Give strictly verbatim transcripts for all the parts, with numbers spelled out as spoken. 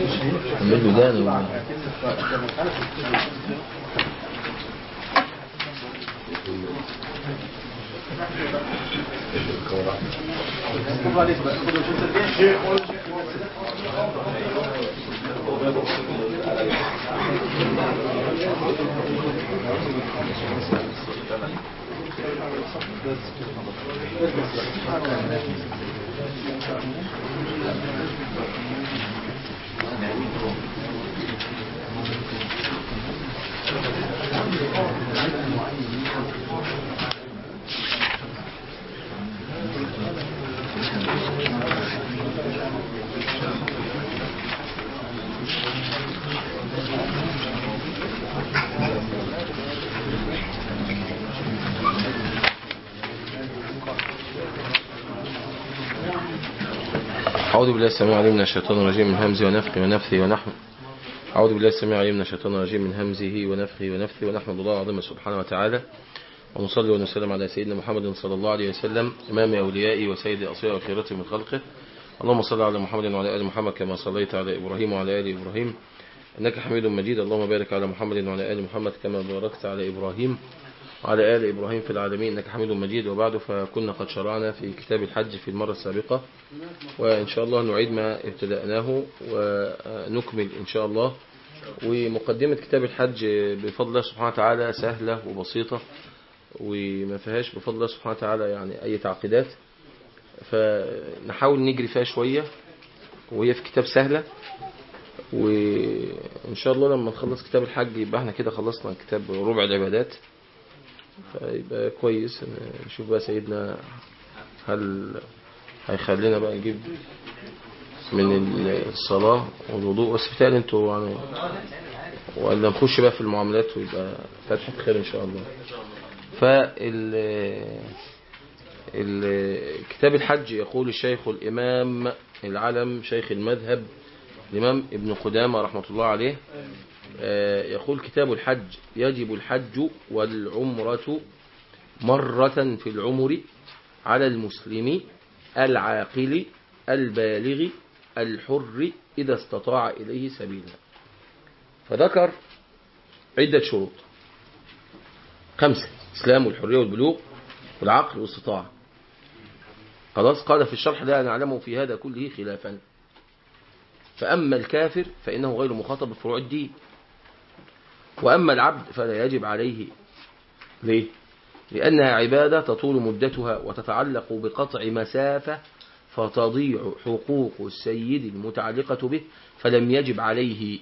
عمل له دانه. أعوذ بالله السميع العليم من الشيطان الرجيم من همزه ونفخه ونفثه ونحمه. أعوذ بالله السميع العليم من الشيطان الرجيم من همزه ونفخه ونفثه ونحمد الله العظيم سبحانه وتعالى، ونصلي ونسلم على سيدنا محمد صلى الله عليه وسلم إمام أوليائه وسيد أصفياء وخيرته من خلقه. اللهم صل على محمد وعلى آل محمد كما صليت على إبراهيم وعلى آل إبراهيم إنك حميد مجيد. اللهم بارك على محمد وعلى آل محمد كما باركت على إبراهيم وعلى آل إبراهيم في العالمين إنك حميد مجيد. وبعد، فكنا قد شرعنا في كتاب الحج في المرة السابقة، وإن شاء الله نعيد ما ابتدأناه ونكمل إن شاء الله. ومقدمة كتاب الحج بفضل الله سبحانه وتعالى سهلة وبسيطة، وما فيهاش بفضل الله سبحانه وتعالى يعني أي تعقيدات، فنحاول نجري فيها شوية، وهي في كتاب سهلة. وإن شاء الله لما نخلص كتاب الحج يبقى احنا كده خلصنا كتاب ربع العبادات، فيبقى كويس. نشوف بقى سيدنا هل هيخلينا بقى نجيب من الصلاة والوضوء، بس بتالي انتوا يعني، ولا نخش بقى في المعاملات ويبقى فتحة خير ان شاء الله. فالكتاب الحج يقول الشيخ الإمام العلم شيخ المذهب الإمام ابن قدامة رحمة الله عليه، يقول كتاب الحج: يجب الحج والعمرة مرة في العمر على المسلم العاقل البالغ الحر إذا استطاع إليه سبيلا. فذكر عدة شروط خمسة: إسلام والحرية والبلوغ والعقل والاستطاعة. خلاص. قال في الشرح: لا نعلم في هذا كله خلافا. فأما الكافر فإنه غير مخاطب بفروع الدين، وأما العبد فلا يجب عليه. ليه؟ لأنها عبادة تطول مدتها وتتعلق بقطع مسافة، فتضيع حقوق السيد المتعلقة به، فلم يجب عليه.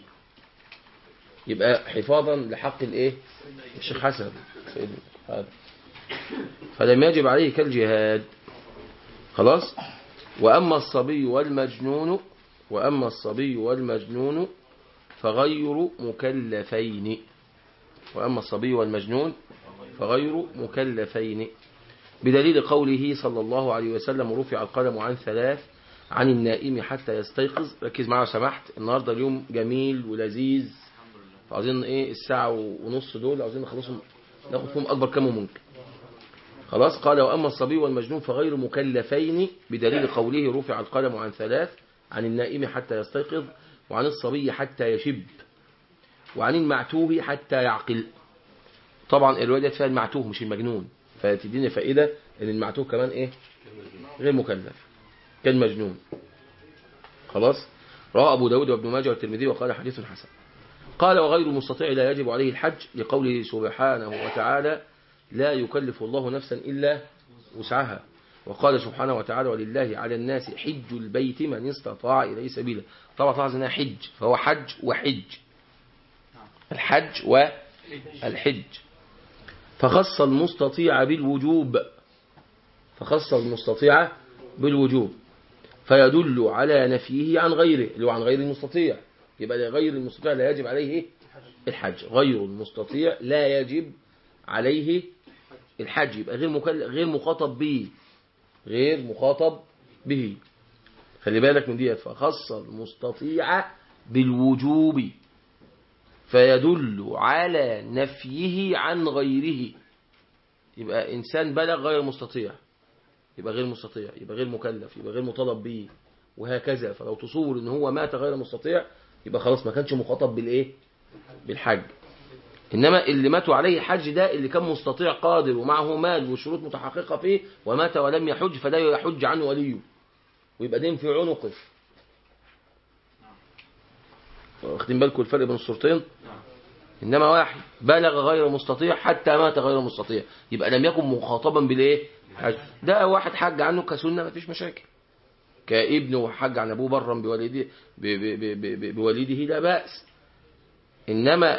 يبقى حفاظا لحق الايه الشيخ حسن هذا، فلم يجب عليه كالجهاد. خلاص. وأما الصبي والمجنون وأما الصبي والمجنون فغير مكلفين وأما الصبي والمجنون فغير مكلفين بدليل قوله صلى الله عليه وسلم: رفع القلم عن ثلاث: عن النائم حتى يستيقظ. ركز معي سمحت، النهاردة اليوم جميل ولذيذ، فعاوزين ايه الساعة ونص دول عاوزين نخلصهم ناخد فيهم أكبر كم ممكن. خلاص. قال: وأما الصبي والمجنون فغير مكلفين بدليل قوله: رفع القلم عن ثلاث: عن النائم حتى يستيقظ، وعن الصبي حتى يشب، وعن المعتوه حتى يعقل. طبعا الرواية فيها المعتوه مش المجنون، فتديني فائدة ان المعتوه كمان ايه غير مكلف كالمجنون. خلاص. رواه أبو داود وابن ماجه والترمذي وقال حديث حسن. قال: وغير المستطيع لا يجب عليه الحج لقوله سبحانه وتعالى: لا يكلف الله نفسا إلا وسعها. وقال سبحانه وتعالى: ولله على الناس حج البيت من استطاع إليه سبيلا. طبعا طبعا انها حج، فهو حج وحج، الحج والحج. فخص المستطيع بالوجوب فخص المستطيع بالوجوب فيدل على نفيه عن غيره، اللي هو عن غير المستطيع. يبقى غير المستطيع لا يجب عليه الحج، غير المستطيع لا يجب عليه الحج، يبقى غير مكلف غير مخاطب به غير مخاطب به خلي بالك من دي. فخص المستطيع بالوجوب فيدل على نفيه عن غيره. يبقى إنسان بلغ غير مستطيع يبقى غير مستطيع، يبقى غير مكلف، يبقى غير مطالب به، وهكذا. فلو تصور ان هو مات غير مستطيع يبقى خلاص ما كانش مخاطب بالايه بالحج. انما اللي ماتوا عليه حج ده اللي كان مستطيع قادر ومعه مال وشروط متحققه فيه ومات ولم يحج، فده يحج عنه وليه ويبقى دين في عنقه. واخدين بالكم الفرق بين الصورتين؟ انما واحد بلغ غير مستطيع حتى مات غير مستطيع يبقى لم يكن مخاطبا بالايه حج. ده واحد حج عنه كسنه ما فيش مشاكل، كابنه وحج عن ابوه برا بوالده بوالده لا باس. انما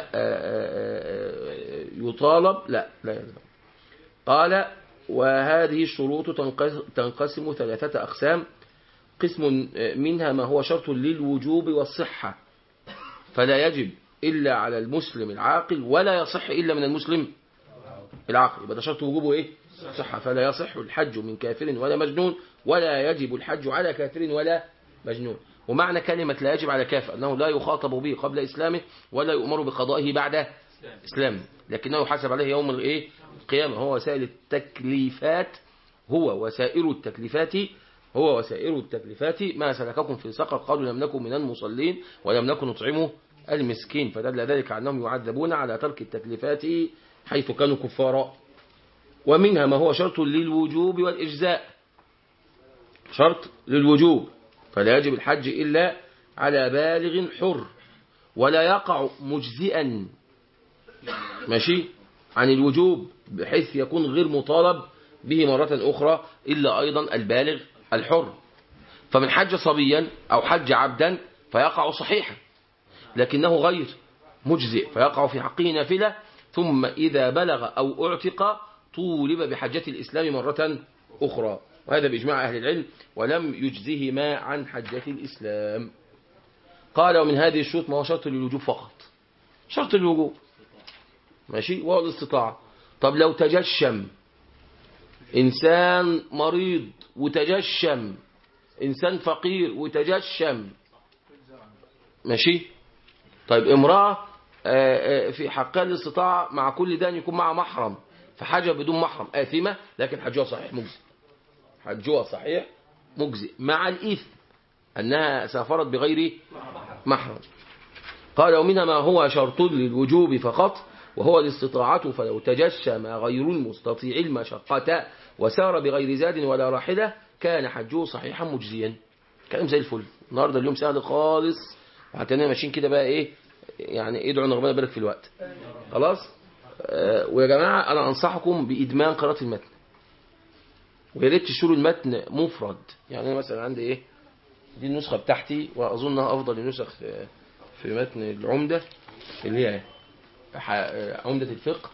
يطالب لا لا يلزم. قال وهذه الشروط تنقسم ثلاثه اقسام. قسم منها ما هو شرط للوجوب والصحه فلا يجب إلا على المسلم العاقل ولا يصح إلا من المسلم العاقل. يبقى ده شرط وجوبه إيه؟ صحة. فلا يصح الحج من كافر ولا مجنون ولا يجب الحج على كافر ولا مجنون. ومعنى كلمة لا يجب على كافر أنه لا يخاطب به قبل إسلامه ولا يؤمر بقضائه بعد إسلامه، لكنه يحاسب عليه يوم الإيه؟ القيامة. هو وسائل التكليفات هو وسائر التكليفات هو وسائر التكليفات ما سلككم في سقر قالوا لم نكن من المصلين ولم نكن نطعمه المسكين، فدل ذلك أنهم يعذبون على ترك التكليفات حيث كانوا كفارا. ومنها ما هو شرط للوجوب والإجزاء. شرط للوجوب فلا يجب الحج إلا على بالغ حر ولا يقع مجزئا ماشي عن الوجوب بحيث يكون غير مطالب به مرة أخرى إلا أيضا البالغ الحر. فمن حج صبيا أو حج عبدا فيقع صحيحا لكنه غير مجزئ فيقع في حقه نافلة، ثم إذا بلغ أو اعتق طولب بحجة الإسلام مرة أخرى، وهذا بإجماع أهل العلم ولم يجزهما عن حجة الإسلام. قال ومن هذه الشروط ما هو شرط للوجوب فقط. شرط للوجوب ماشي وهو الاستطاعة. طب لو تجشم إنسان مريض وتجشم إنسان فقير وتجشم ماشي. طيب امرأة في حقها الاستطاعة مع كل ده أن يكون معها محرم فحاجة بدون محرم آثمة لكن حجها صحيح مجزئ. حجها صحيح مجزئ مع الإثم أنها سافرت بغير محرم. قال ومنها ما هو شرط للوجوب فقط وهو الاستطاعة فلو تجشم غير المستطيع المشقة وسار بغير زاد ولا راحلة كان حجه صحيحا مجزيا. كلام زي الفل. النهارده اليوم سهل خالص وهتنين ماشيين كده بقى ايه يعني ادعوا ان ربنا يبارك في الوقت. خلاص آه ويا جماعه انا انصحكم بادمان قراءه المتن ويا ريت تشتروا المتن مفرد. يعني انا مثلا عندي ايه دي النسخه بتاعتي واظنها افضل النسخ في متن العمده اللي هي عمده الفقه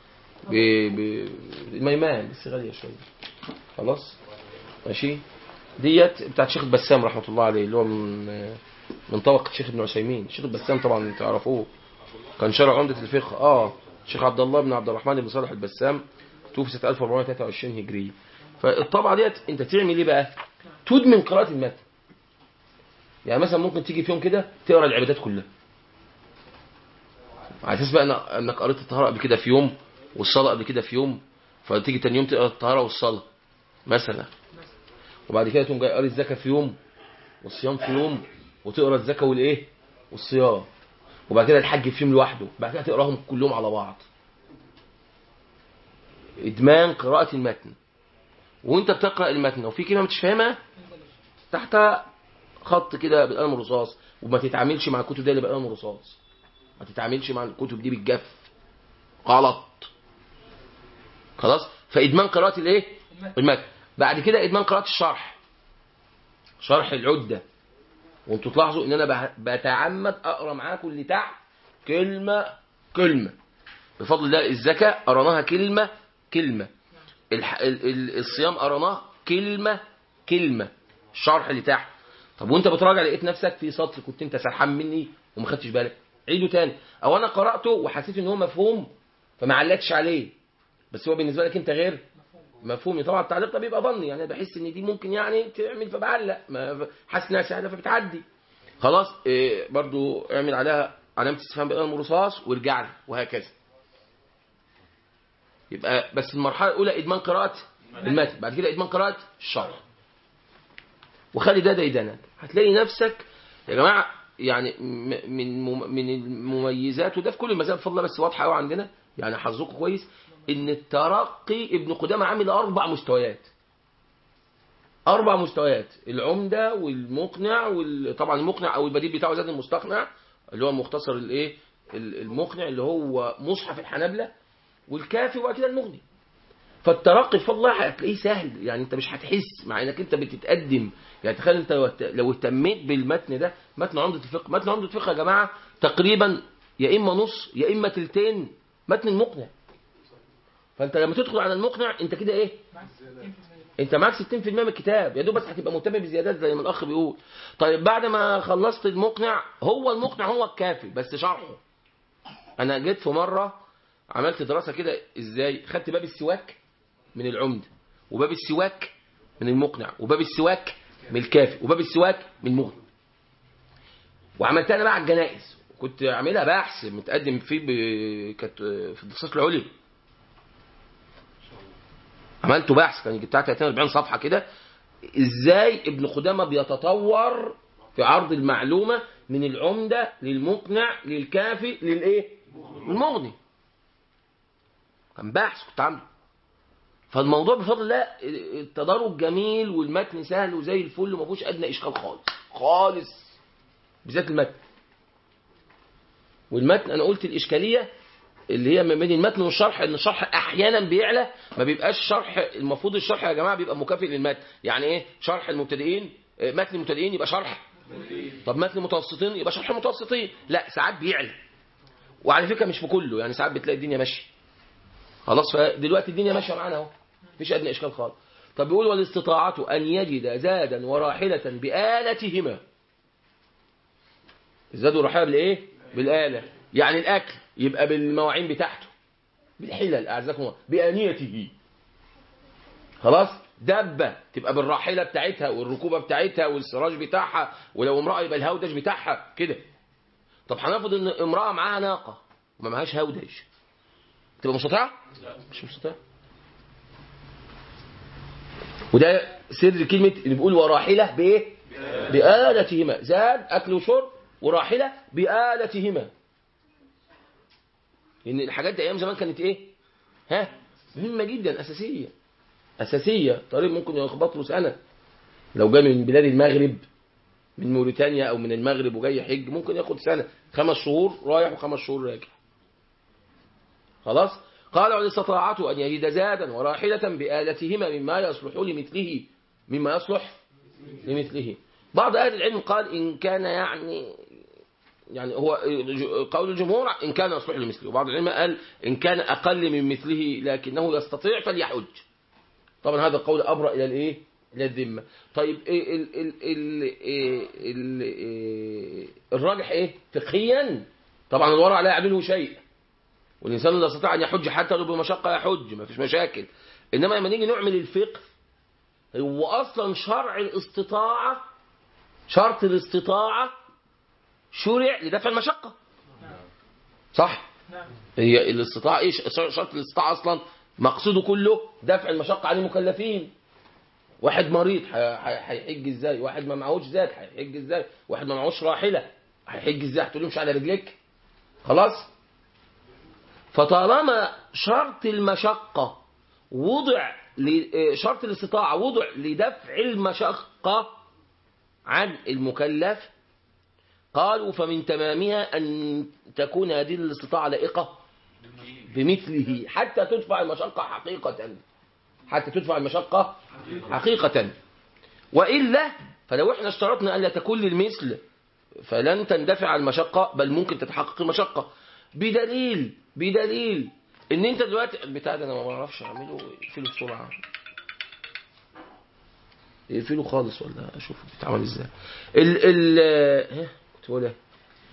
بميمان بس غاليه شويه. خلاص ماشي. ديت بتاعت شيخ البسام رحمه الله عليه اللي هو من من طبقة الشيخ ابن عثيمين. الشيخ البسام طبعا تعرفوه كان شرع عمدة الفقه. اه الشيخ عبد الله بن عبد الرحمن بن صالح البسام توفي سنة ألف وأربعمائة وثلاثة وعشرين هجرية. فالطبعة ديت انت تعمل ايه بقى؟ تدمن قراءة المتن. يعني مثلا ممكن تيجي في يوم كده تقرا العبادات كلها على اساس بقى انك قريت الطهارة قبل كده في يوم والصلاة قبل كده في يوم، فتيجي تاني يوم تقرا الطهارة والصلاة مثلا، وبعد كده تقوم جاي قاري الزكاة في يوم والصيام في يوم وتقرا الزكاة والايه والصيام، وبعد كده الحج في يوم لوحده، بعد كده تقراهم كلهم على بعض. ادمان قراءة المتن. وانت بتقرا المتن وفي كلمه مش فاهمها تحت خط كده بالقلم الرصاص، وما تتعاملش مع الكتب دي اللي بالقلم الرصاص، ما تتعاملش مع الكتب دي بالجف غلط. خلاص. فادمان قراءة الايه المتن. بعد كده ادمان قراءة الشرح، شرح العدة. وانتوا تلاحظوا ان انا بتعمد اقرا معاكم اللي تحت كلمه كلمه بفضل الله. الزكاه قراناها كلمه كلمه، الصيام قراناه كلمه كلمه، الشرح اللي تحت. طب وانت بتراجع لقيت نفسك في سطر كنت انت سرحان مني وما خدتش بالك، عيده تاني. او انا قراته وحسيت ان هو مفهوم فما علقتش عليه، بس هو بالنسبه لك انت غير مفهومي. طبعا التعليق ده بيبقى ظني، يعني بحس ان دي ممكن يعني تعمل فبعلق، حاسس انها سهله فبتعدي. خلاص إيه برضو اعمل عليها علامه استفهام بالقلم الرصاص وارجع لي وهكذا. يبقى بس المرحله الاولى ادمان قراءه المتن، بعد كده ادمان قراءه الشرح. وخلي ده ديدنك، هتلاقي نفسك يا جماعه يعني من من المميزات، وده في كل المذاهب بفضل الله بس واضحه قوي عندنا، يعني حظكم كويس ان الترقي ابن قدامه عامل اربع مستويات. اربع مستويات: العمده والمقنع، وطبعا المقنع او البديل بتاعه زاد المستقنع اللي هو مختصر الايه المقنع اللي هو مصحف الحنابلة، والكافي، وبعد كده المغني. فالترقي بفضل الله هتلاقيه سهل، يعني انت مش هتحس مع انك انت بتتقدم. يعني تخيل انت لو اهتميت بالمتن ده، متن عمدة الفقه، متن عمدة الفقه يا جماعه تقريبا يا اما نص يا اما تلتين متن المقنع. فانت لما تدخل على المقنع انت كده ايه؟ انت معاك ستين بالمية من الكتاب، يا دوب بس هتبقى مهتم بزيادات زي ما الاخ بيقول. طيب بعد ما خلصت المقنع، هو المقنع هو الكافي بس شرحه. انا جيت في مره عملت دراسه كده ازاي، خدت باب السواك من العمده، وباب السواك من المقنع، وباب السواك من الكافي، وباب السواك من المغني، وعملتها انا بقى على الجنائز. كنت عاملها بحث متقدم فيه ب... كانت في الدراسات العليا، عملته بحث كان بتاع ثلاثين أربعين صفحه كده، ازاي ابن قدامه بيتطور في عرض المعلومه من العمده للمقنع للكافي للايه المغني. كان بحث كنت عامله. فالموضوع بفضل الله التدرج جميل، والمتن سهل وزي الفل وما فيهوش ادنى اشكال خالص خالص، بالذات المتن. والمتن انا قلت الاشكاليه اللي هي ما بين المتن والشرح، ان الشرح احيانا بيعلى، ما بيبقاش شرح. المفروض الشرح يا جماعه بيبقى مكافئ للمتن. يعني ايه شرح المبتدئين؟ متن المبتدئين يبقى شرح، طب متن المتوسطين يبقى شرح المتوسطين. لا، ساعات بيعلى، وعلى فكره مش في كله، يعني ساعات بتلاقي الدنيا ماشيه خلاص. فدلوقتي الدنيا ماشيه معانا اهو، مفيش ادنى اشكال خالص. طب بيقول والاستطاعه ان يجد زادا وراحله بآلتهما. الزاد والراحله بالايه؟ بالاله. يعني الاكل يبقى بالمواعين بتاعته، بالحلل، اعزكم الله، بانيته. خلاص. دبه تبقى بالراحله بتاعتها والركوبه بتاعتها والسراج بتاعها، ولو امراه يبقى الهودج بتاعها كده. طب هنفرض ان امراه معاها ناقه وما معهاش هودج، تبقى مستطيعه؟ مش مستطيعه. وده سر كلمه اللي بيقول وراحله بايه؟ بآلتهما. زاد اكل وشرب، وراحله بآلتهما. لان الحاجات دي ايام زمان كانت ايه؟ ها؟ مهمه جدا، اساسيه اساسيه. طريق ممكن يخبط له سنه، لو جاي من بلاد المغرب، من موريتانيا او من المغرب وجاي حج، ممكن ياخد سنه، خمس شهور رايح وخمس شهور راجع. خلاص. قال والاستطاعته ان يجد زادا وراحله بآلتهما مما يصلح لمثله، مما يصلح لمثله. بعض اهل العلم قال ان كان يعني يعني هو قول الجمهور ان كان يصلح لمثله، وبعض العلماء قال ان كان اقل من مثله لكنه يستطيع فليحج. طبعا هذا القول ابرأ الى الايه؟ الى الذمه. طيب ال ال ال ال ال ال الراجح ايه فقهيا؟ طبعا الورع لا يعدله شيء، والانسان لا يستطيع ان يحج حتى لو بمشقه يحج، ما فيش مشاكل. انما لما نيجي نعمل الفقه، هو اصلا شرع الاستطاعه، شرط الاستطاعه شرع لدفع المشقه، صح؟ هي الاستطاعه ايش؟ شرط الاستطاعه اصلا مقصوده كله دفع المشقه عن المكلفين. واحد مريض هيحج ازاي؟ واحد ما معهوش زاد هيحج ازاي؟ واحد ما معهوش راحله هيحج ازاي؟ هتقول له مش على رجليك. خلاص. فطالما شرط المشقه وضع، شرط الاستطاعه وضع لدفع المشقه عن المكلف، قالوا فمن تمامها أن تكون هذه الاستطاعة لائقة بمثله حتى تدفع المشقة حقيقة، حتى تدفع المشقة حقيقة. وإلا فلو احنا اشترطنا أن لا تكون للمثل فلن تندفع المشقة، بل ممكن تتحقق المشقة. بدليل بدليل ان انت دلوقتي البتاع ده انا ما بعرفش اعمله، اقفله بسرعة، اقفله خالص ولا اشوف بيتعمل ازاي. ال ال ها كنت بقول ايه؟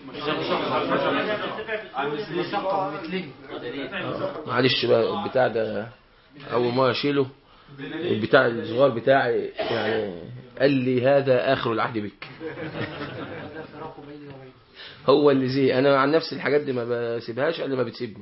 معلش بقى البتاع ده اول ما اشيله، البتاع الصغير بتاعي يعني قال لي هذا اخر العهد بك. هو اللي زي انا عن نفسي الحاجات دي ما بسيبهاش الا ما بتسيبني.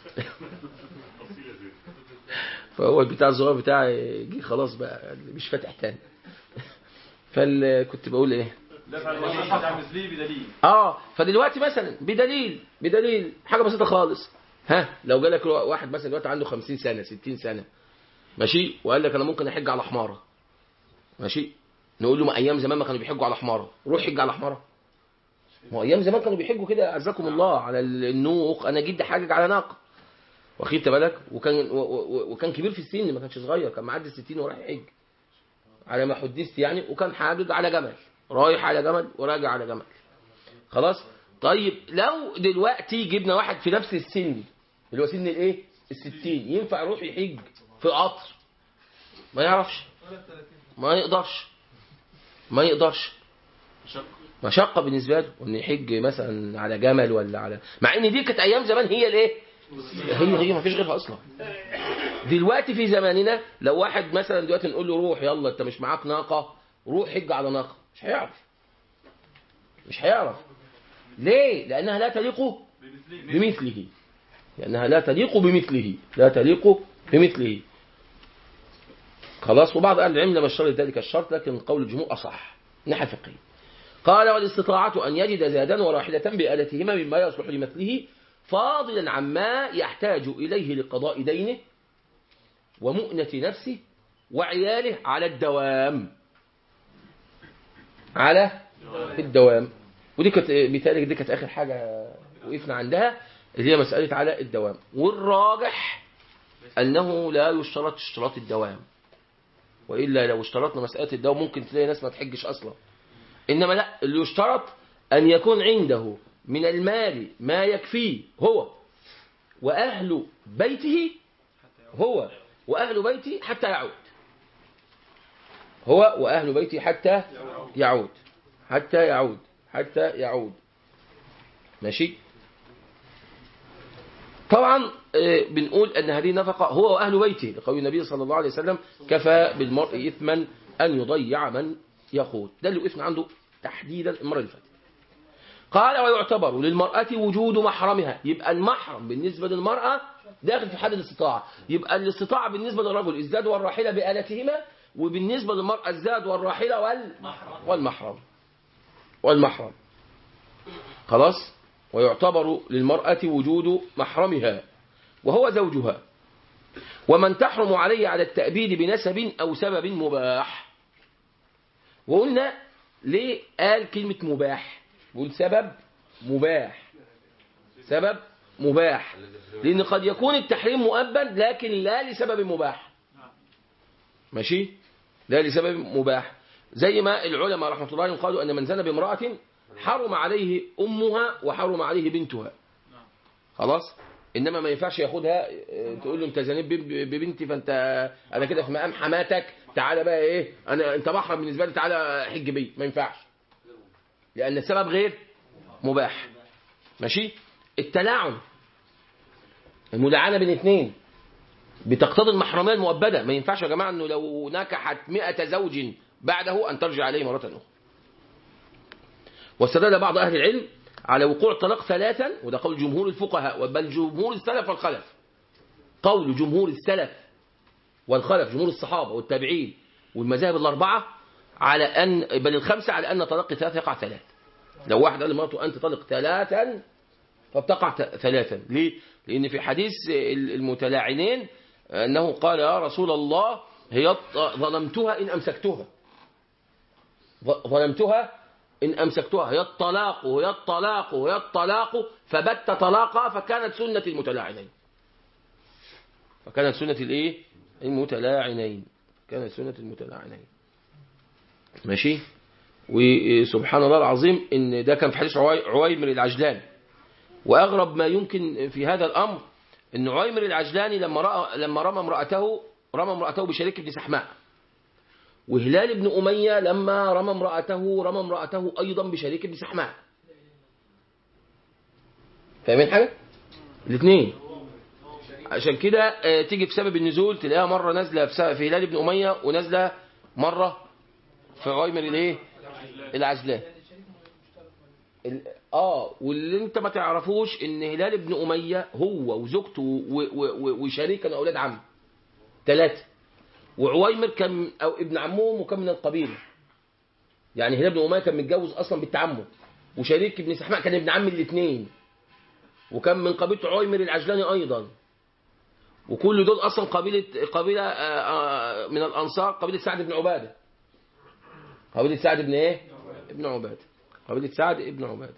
فهو البتاع الصغير بتاعي جه خلاص بقى مش فاتح تاني. فكنت بقول ايه؟ اه فدلوقتي مثلا بدليل بدليل حاجه بسيطه خالص. ها لو جالك واحد مثلا دلوقتي عنده خمسين سنه ستين سنه ماشي، وقال لك انا ممكن احج على حماره ماشي، نقول له ما ايام زمان ما كانوا بيحجوا على حماره، روح حج على حماره. ما ايام زمان كانوا بيحجوا كده اعزكم الله على النوق، انا جدي حاجج على ناقه واخدت بالك، وكان وكان كبير في السن ما كانش صغير، كان معدي الستين وراح يحج على ما حدثت يعني، وكان حاجج على جمل، رايح على جمل وراجع على جمل خلاص. طيب لو دلوقتي جبنا واحد في نفس السن اللي هو سن الايه الستين، ينفع يروح يحج في قطر؟ ما يعرفش، ما يقدرش ما يقدرش مشقة بالنسبة له ان يحج مثلا على جمل ولا على، مع ان دي كانت ايام زمان هي الايه هي هي ما فيش غيرها اصلا. دلوقتي في زماننا لو واحد مثلا دلوقتي نقول له روح يلا انت مش معاك ناقة روح حج على ناقة، مش هيعرف مش هيعرف ليه؟ لانها لا تليق بمثله لانها لا تليق بمثله لا تليق بمثله خلاص. وبعض اهل العلم لم يشترط ذلك الشرط، لكن قول الجمهور اصح ناحية فقهية. قال والاستطاعة أن يجد زادا وراحلة بآلتهما مما يصلح لمثله فاضلا عما يحتاج إليه لقضاء دينه ومؤنة نفسه وعياله على الدوام على الدوام. ودي كانت مثالك دي كانت آخر حاجة وقفنا عندها اللي هي مسألة على الدوام. والراجح أنه لا يشترط اشتراط الدوام، وإلا لو اشترطنا مسألة الدوام ممكن تلاقي ناس ما تحجش أصلا. إنما لا، اللي يشترط أن يكون عنده من المال ما يكفيه هو وأهل بيته هو وأهل بيته حتى يعود هو وأهل بيته حتى يعود حتى يعود حتى يعود ماشي. طبعا بنقول أن هذه نفقة هو وأهل بيته لقول النبي صلى الله عليه وسلم كفى بالمرء إثما أن يضيع من يقود. ده اللي وقفنا عنده تحديدا المرة اللي فاتت. قال ويعتبر للمرأة وجود محرمها، يبقى المحرم بالنسبة للمرأة داخل في حد الاستطاعة، يبقى الاستطاعة بالنسبة للرجل الزاد والراحلة بآلتهما، وبالنسبة للمرأة الزاد والراحلة والمحرم والمحرم والمحرم خلاص. ويعتبر للمرأة وجود محرمها وهو زوجها، ومن تحرم عليه على التأبيد بنسب أو سبب مباح. وقلنا ليه قال كلمة مباح؟ قول سبب مباح سبب مباح لأن قد يكون التحريم مؤبد لكن لا لسبب مباح ماشي، لا لسبب مباح. زي ما العلماء رحمة الله عليهم قالوا أن من زنى بامرأة حرم عليه أمها وحرم عليه بنتها خلاص. إنما ما ينفعش ياخدها تقول له أنت زنيت ببنتي فأنت أنا كده في مقام حماتك، تعالى بقى إيه أنا أنت محرم بالنسبة لي تعالى حج بي، ما ينفعش لأن السبب غير مباح ماشي. التلاعن الملاعنة بين اثنين بتقتضي المحرمية المؤبدة، ما ينفعش يا جماعة أنه لو نكحت مئة زوج بعده أن ترجع عليه مرة أخرى. واستدل بعض أهل العلم على وقوع الطلاق ثلاثا، وده قول جمهور الفقهاء بل جمهور السلف والخلف، قول جمهور السلف والخلف جمهور الصحابة والتابعين والمذاهب الأربعة على أن بل الخمسة على أن طلاق ثلاثة يقع ثلاث. لو واحد قال لمراته أنت طلق ثلاثا فبتقع ثلاثا. ليه؟ لأن في حديث المتلاعنين أنه قال يا رسول الله هي ظلمتها إن أمسكتها ظلمتها إن أمسكتها هي الطلاق وهي الطلاق وهي الطلاق فبت طلاقها فكانت سنة المتلاعنين فكانت سنة الإيه؟ المتلاعنين كانت سنة المتلاعنين ماشي. وسبحان الله العظيم إن ده كان في حديث عويمر العجلاني. وأغرب ما يمكن في هذا الأمر إن عويمر العجلاني لما رأى لما رمى امرأته رمى امرأته بشريك بن سحماء، وهلال بن أمية لما رمى امرأته رمى امرأته أيضا بشريك بن سحماء. فاهمين حاجة؟ الاثنين. عشان كده تيجي في سبب النزول تلاقيها مرة نازلة في هلال بن أمية ونازلة مرة في عويمر الايه العجلان. اه واللي انت ما تعرفوش ان هلال بن أمية هو وزوجته وشريك كانوا اولاد عم ثلاثة، وعويمر كان او ابن عمهم وكان من القبيله يعني هلال بن أمية كان متجوز أصلا بالتعمد، وشريك بن سحماء كان ابن عم الاثنين، وكان من قبيلة عويمر العجلاني أيضا، وكل دول أصلا قبيلة قبيلة من الأنصار، قبيلة سعد بن عبادة، قبيلة سعد بن إيه؟ ابن عبادة، قبيلة سعد ابن عبادة.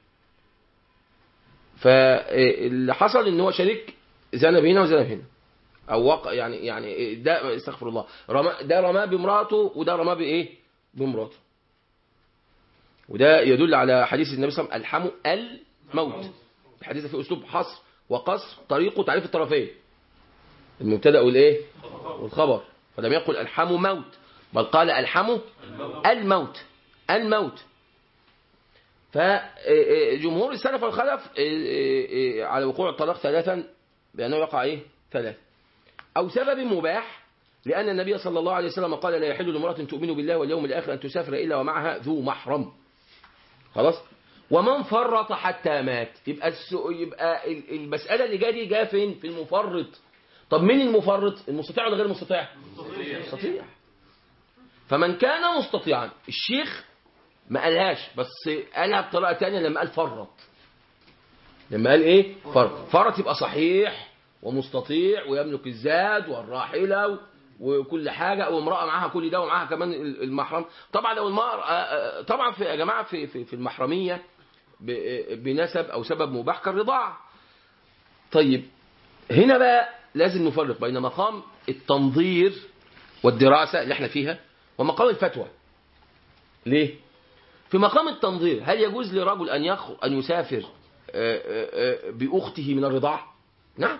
فاللي حصل إن هو شريك زنب هنا وزنب هنا، أو وقع يعني يعني ده استغفر الله، رمى ده رماه بامرأته وده رماه بإيه؟ بامرأته. وده يدل على حديث النبي صلى الله عليه وسلم الحموا الموت. الحديث فيه أسلوب حصر وقصر، طريقه تعريف الطرفين، المبتدأ والإيه؟ والخبر. فلم يقل الحموا موت، بل قال الحموا الموت الموت. فجمهور السلف والخلف على وقوع الطلاق ثلاثا، بأنه يقع إيه؟ ثلاث، أو سبب مباح، لأن النبي صلى الله عليه وسلم قال لا يحل لامرأة تؤمن بالله واليوم الآخر أن تسافر إلا ومعها ذو محرم. خلاص. ومن فرط حتى مات، يبقى يبقى المسألة اللي جايه دي جايه فين؟ في المفرط. طب مين المفرط؟ المستطيع ولا غير المستطيع؟ المستطيع. فمن كان مستطيعا، الشيخ ما قالهاش بس قالها بطريقة تانية لما قال فرط. لما قال ايه؟ فرط. فرط يبقى صحيح ومستطيع ويملك الزاد والراحلة وكل حاجة، او امرأة معاها كل ده ومعاها كمان المحرم. طبعا لو المرأة طبعا في يا جماعة في في في المحرمية بنسب او سبب مباح كالرضاعة. طيب هنا بقى لازم نفرق بين مقام التنظير والدراسة اللي احنا فيها ومقام الفتوى. ليه؟ في مقام التنظير هل يجوز لرجل أن يخ... أن يسافر بأخته من الرضاعة؟ نعم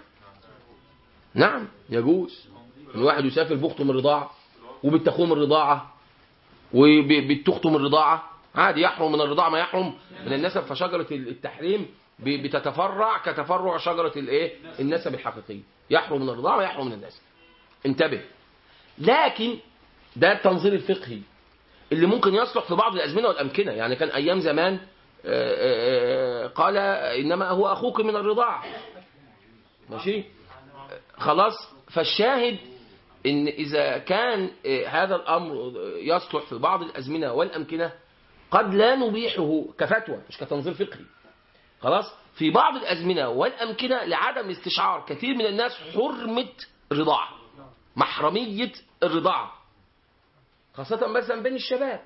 نعم يجوز أن واحد يسافر بأخته من الرضاعة وبنت أخوه من الرضاعة وبنت أخته من الرضاعة، عادي يحرم من الرضاعة ما يحرم من النسب. فشجرة التحريم بتتفرع كتفرع شجرة الايه؟ النسب الحقيقية، يحرم من الرضاعة ويحرم من النسب. انتبه. لكن ده التنظير الفقهي اللي ممكن يصلح في بعض الأزمنة والأمكنة. يعني كان أيام زمان قال إنما هو أخوك من الرضاعة، ماشي خلاص. فالشاهد إن إذا كان هذا الأمر يصلح في بعض الأزمنة والأمكنة قد لا نبيحه كفتوى مش كتنظير فقهي. خلاص. في بعض الأزمنة والأمكنة لعدم استشعار كثير من الناس حرمة الرضاعة، محرمية الرضاعة، خاصة مثلا بين الشباب.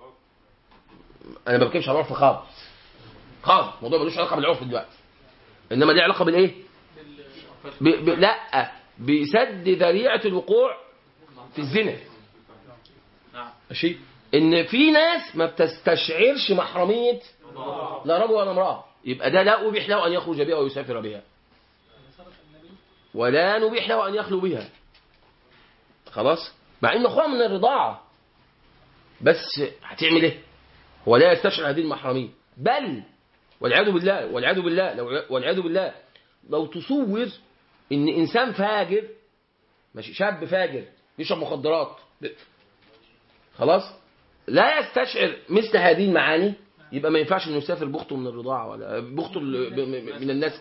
أنا ما بتكلمش عن العرف خالص خالص، الموضوع ملوش علاقة بالعرف دلوقتي، إنما ليه علاقة بالإيه؟ ب... ب... لا بسد ذريعة الوقوع في الزنا. ماشي. إن في ناس ما بتستشعرش محرمية لا رجل ولا امرأة، يبقى ده لا أبيح له أن يخرج بها ويسافر بها، ولا نبيح له أن يخلو بها. خلاص. مع إن أخوها من الرضاعة، بس هتعمل إيه؟ هو لا يستشعر هذه المحرمية، بل والعياذ بالله والعياذ بالله لو والعياذ بالله لو تصور إن إنسان فاجر، ماشي، شاب فاجر يشرب مخدرات، خلاص، لا يستشعر مثل هذه المعاني، يبقى ما ينفعش إنه يسافر بأخته من الرضاعة ولا بأخته من النسب.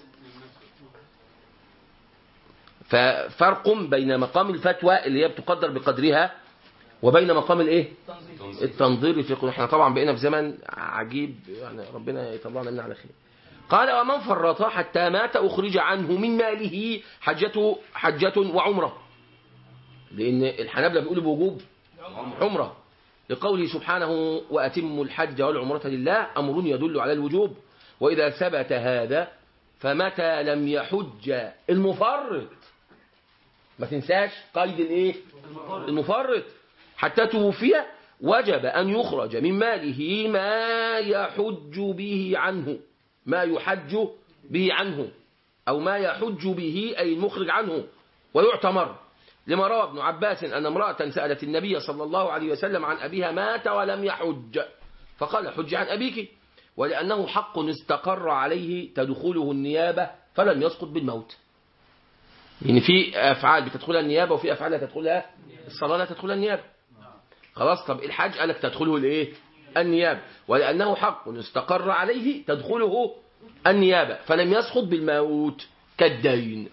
ففرق بين مقام الفتوى اللي هي بتقدر بقدرها وبين مقام الايه؟ التنظير الفقهي. احنا طبعا بقينا في زمن عجيب، يعني ربنا يطلعنا منه على خير. قال ومن فرط حتى مات أخرج عنه من ماله حجته حجة وعمرة، لأن الحنابلة بيقولوا بوجوب عمرة لقوله سبحانه وأتموا الحج والعمرة لله، أمر يدل على الوجوب. وإذا ثبت هذا فمتى لم يحج المفرط، ما تنساش قيد الايه؟ المفرط، حتى توفي وجب أن يخرج من ماله ما يحج به عنه، ما يحج به عنه أو ما يحج به أي المخرج عنه، ويعتمر لما روى ابن عباس أن امرأة سألت النبي صلى الله عليه وسلم عن أبيها مات ولم يحج، فقال حج عن أبيك، ولأنه حق استقر عليه تدخله النيابة فلم يسقط بالموت. يعني في أفعال بتدخلها النيابة وفي أفعال لا تدخلها الصلاة لا تدخلها النيابة. خلاص. طب الحج قالك تدخله الايه؟ النيابة، ولأنه حق استقر عليه تدخله النيابة فلم يسقط بالموت كالدين.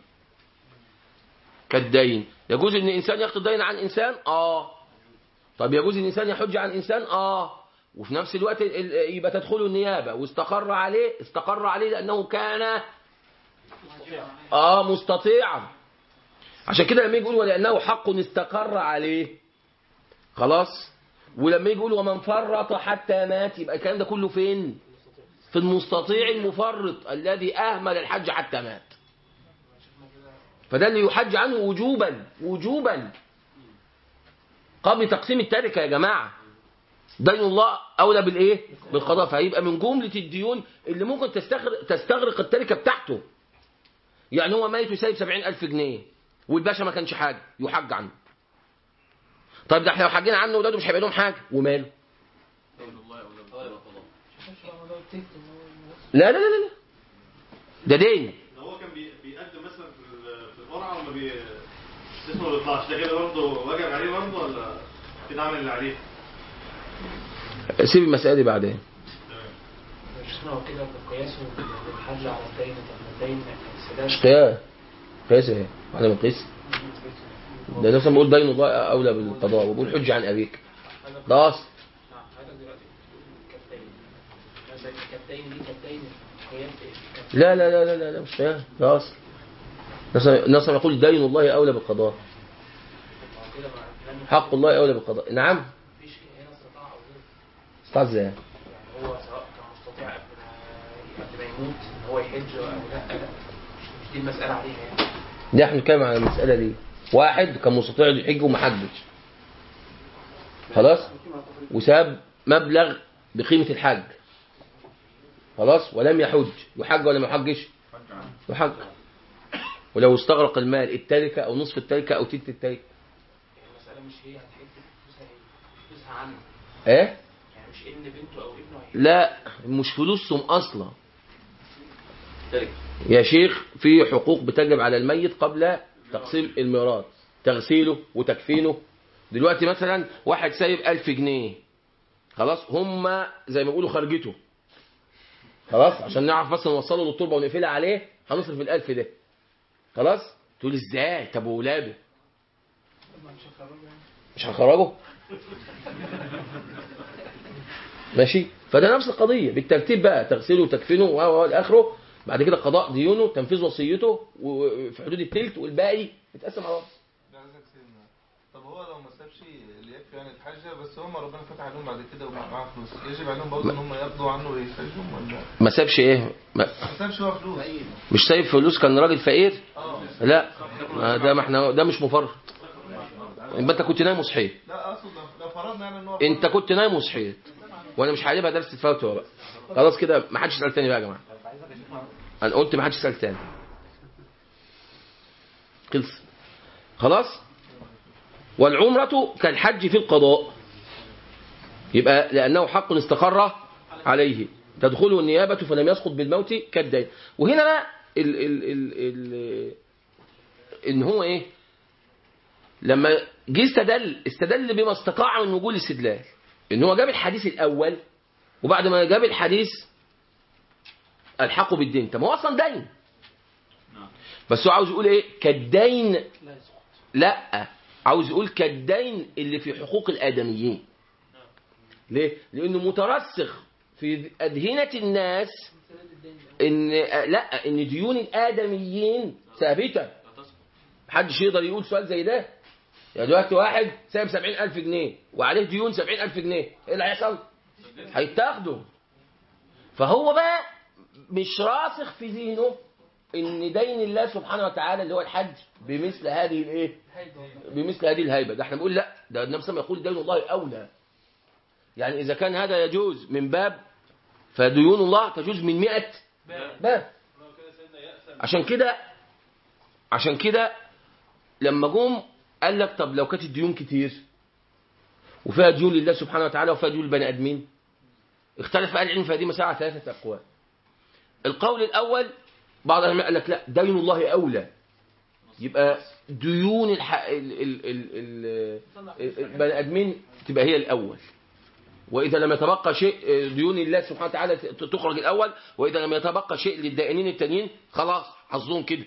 كالدين يجوز ان الانسان يقضي الدين عن انسان؟ اه. طب يجوز ان الانسان يحج عن انسان؟ اه. وفي نفس الوقت يبقى تدخله النيابة واستقر عليه، استقر عليه لأنه كان آه مستطيعا. عشان كده لما يجي يقول ولأنه حق استقر عليه خلاص، ولما يجي يقول ومن فرط حتى مات، يبقى الكلام ده كله فين؟ في المستطيع المفرط الذي أهمل الحج حتى مات. فده اللي يحج عنه وجوبا وجوبا قبل تقسيم التركة يا جماعة. دين الله أولى بالإيه؟ بالقضاء. فهيبقى من جملة الديون اللي ممكن تستغرق, تستغرق التركة بتاعته. يعني هو ميت وسايب سبعين ألف جنيه والباشا ما كانش حاجة، يحج عنه. طيب ده احنا لو حاجين عنه ولاده مش هيبقى لهم حاجة، وماله؟ لا لا لا لا ده دين. هو كان بيقدم مثلا في القرعه وما بي اسمه ما بيطلعش، ده كده برضه واجب عليه برضه ولا كده عامل اللي عليه؟ سيب المسألة دي بعدين. مش اسمه كده قياسه الحج على الدين. الدين مش قياس. قياس ايه؟ احنا بنقيس. ده نفسه بنقول دين الله اولى بالقضاء وبقول حج عن ابيك. ده اصل. لا لا لا لا لا مش قياس، ده اصل. نص يقول دين الله اولى بالقضاء. حق الله اولى بالقضاء. نعم. استطاع ازاي؟ يعني هو سواء كان مستطيع قبل ما يموت ان هو يحج او لا، لا مش دي المسألة عليها يعني. ده احنا بنتكلم على المسألة دي. واحد كان مستطيع يحج وما حجش خلاص، وساب مبلغ بقيمة الحج خلاص ولم يحج، يحج ولا ما يحجش؟ يحج. ولو استغرق المال التركة او نصف التركة او تلت التركة. المسألة مش هي هتحج فلوسها ايه؟ فلوسها عنه. ايه؟ يعني مش ابن بنته او ابنه هيحج. لا مش فلوسهم اصلا يا شيخ. في حقوق بتجب على الميت قبل تقسيم الميراث، تغسيله وتكفينه. دلوقتي مثلا واحد سايب ألف جنيه خلاص، هم زي ما بيقولوا خرجته خلاص، عشان نعرف بس نوصله للتربه ونقفلها عليه هنصرف الألف ده خلاص. تقول ازاي؟ طب واولاده مش هنخرجه؟ ماشي. فده نفس القضيه بالترتيب بقى، تغسيله وتكفينه والى اخره. بعد كده قضاء ديونه، تنفيذ وصيته وفي حدود التلت، والباقي يتقسم على بعض. طب هو لو ما سابش اللي يكفي يعني الحاجه، بس هم ربنا فتح عليهم بعد كده ومعاه فلوس، يجب عليهم برضه ان هم يقضوا عنه ويحتاجهم ولا ما سابش ايه؟ ما, ما سابش هو فلوس. مش سايب فلوس، كان راجل فقير. اه لا ما ده ما احنا ده مش مفرط. يبقى انت كنت نايم وصحيت. لا اقصد لو فرضنا يعني ان هو انت كنت نايم وصحيت وانا مش هجيبها درس الفتوى بقى خلاص كده. ما حدش يسال تاني بقى يا جماعه. انا قلت ما حدش يسال تاني خلص خلاص. والعمرة كالحج في القضاء، يبقى لأنه حق استقر عليه تدخله النيابة فلم يسقط بالموت كالدين. وهنا بقى ال ال ال ال ان هو ايه؟ لما جه استدل استدل بما استطاع من وجود الاستدلال، ان هو جاب الحديث الاول وبعد ما جاب الحديث الحقه بالدين. طب هو اصلا دين، بس هو عاوز يقول ايه؟ كالدين. لا عاوز يقول كالدين اللي في حقوق الآدميين. ليه؟ لأنه مترسخ في أذهنة الناس إن لا إن ديون الآدميين ثابتة. محدش يقدر يقول سؤال زي ده. يعني دلوقتي واحد سايب سبعين ألف جنيه وعليه ديون سبعين ألف جنيه، إيه اللي هيحصل؟ هيتاخدوا. فهو بقى مش راسخ في ذهنه ان دين الله سبحانه وتعالى اللي هو الحج بمثل هذه الايه؟ بمثل هذه الهيبه. ده احنا بنقول لا، ده النبي صلى الله عليه وسلم يقول دين الله اولى. يعني اذا كان هذا يجوز من باب فديون الله تجوز من مئة باب. عشان كده عشان كده لما جم قال لك طب لو كانت الديون كتير وفيها ديون لله سبحانه وتعالى وفيها ديون البني ادمين، اختلف اهل العلم في هذه مساله ثلاثه اقوال. القول الاول بعض العلماء قال لك لا، دين الله أولى، يبقى ديون الح... ال... ال... ال... ال... البني آدمين تبقى هي الأول، وإذا لم يتبقى شيء ديون الله سبحانه وتعالى تخرج الأول، وإذا لم يتبقى شيء للدائنين التانيين خلاص حظهم كده.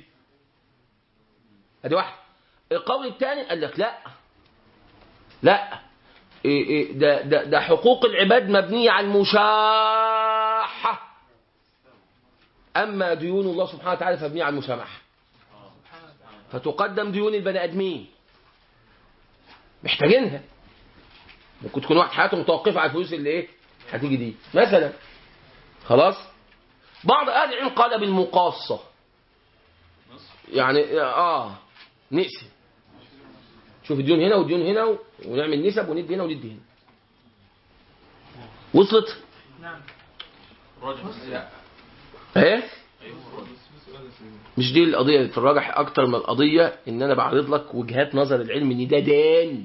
هذه واحد. القول الثاني قال لك لا لا، إيه إيه ده, ده, ده حقوق العباد مبنية على المشاحة، أما ديون الله سبحانه وتعالى فمبنية على المسامحة. فتقدم ديون البني آدمين محتاجينها، ممكن تكون واحد حياته متوقفة على الفلوس اللي إيه هتيجي دي مثلا. خلاص. بعض أهل العلم قال بالمقاصة، يعني آه نقسم، شوف الديون هنا والديون هنا ونعمل نسب وندي هنا وندي هنا. وصلت؟ نعم. ايه مش دي القضيه في الراجح، اكتر من القضيه ان انا بعرض لك وجهات نظر العلم ان ده دين.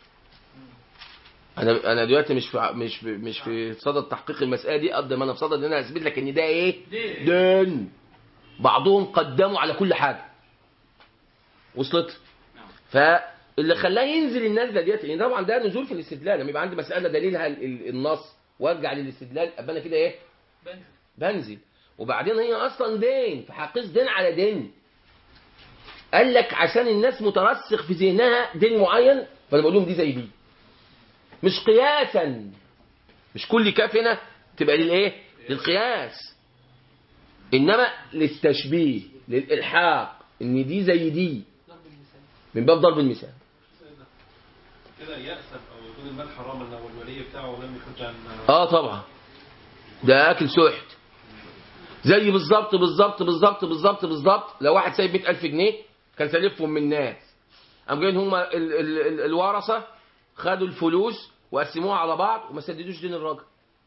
انا انا دلوقتي مش في مش مش في صدد تحقيق المساله دي قد ما انا في صدد ان انا اثبت لك ان ده ايه دين. بعضهم قدموا على كل حاجه. وصلت؟ فاللي خلاه ينزل النزله ديت يعني طبعا ده نزول في الاستدلال. لما يبقى عندي مساله دليلها النص وارجع للاستدلال ابقى انا كده ايه بنزل. وبعدين هي اصلا دين، فهقيس دين على دين. قال لك عشان الناس مترسخ في ذهنها دين معين فانا بقول لهم دي زي دي، مش قياسا، مش كل كاف هنا تبقى للايه للقياس، انما للتشبيه للالحاق ان دي زي دي من باب ضرب المثال. كده يأسف او يكون المال حراما لو الولي بتاعه لم يحج عن اه طبعا ده اكل سحت. زي بالظبط بالظبط بالظبط بالظبط بالظبط لو واحد سايب مئة ألف جنيه كان سالفهم من الناس، قام جايين هم ال ال ال الورثه خدوا الفلوس وقسموها على بعض وما سددوش دين الراجل.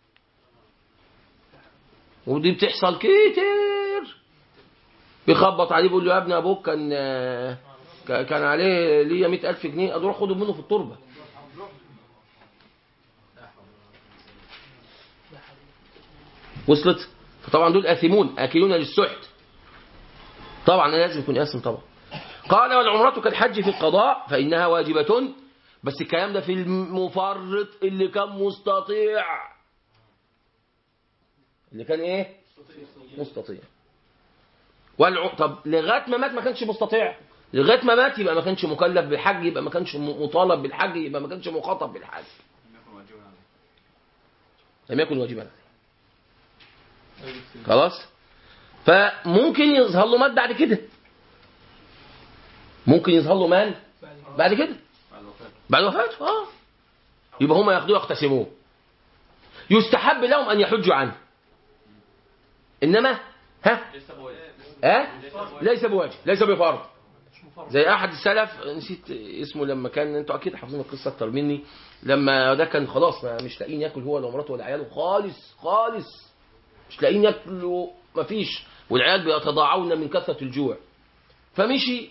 ودي بتحصل كتير. بيخبط عليه بيقول له يا ابني ابوك كان كان عليه ليا مئة ألف جنيه اروح خده منه في التربه. وصلت؟ فطبعا دول آثمون آكلون للسحت. طبعا لازم يكون آثم طبعا. قال والعمرة كالحج في القضاء فإنها واجبة، بس الكلام ده في المفرط اللي كان مستطيع. اللي كان ايه مستطيع. والع... طب لغايه ما مات ما كانش مستطيع، لغايه ما مات يبقى ما كانش مكلف بالحج، يبقى ما كانش مطالب بالحج، يبقى ما كانش مخاطب بالحج، لم يكن واجبا. خلاص. فممكن يظهر له مال بعد كده، ممكن يظهر له مال بعد كده بعد وفاته. اه يبقى هم ياخدوه يقتسموه. يستحب لهم ان يحجوا عنه، انما ها ها ليس بواجب ليس بفرض. زي احد السلف نسيت اسمه لما كان، انتوا اكيد حافظين القصه اكتر مني، لما ده كان خلاص ما مش لاقيين ياكل هو ولا مراته ولا عياله خالص خالص، مش لاقيين ياكلوا مفيش، والعيال بيتضاعون من كثره الجوع. فمشي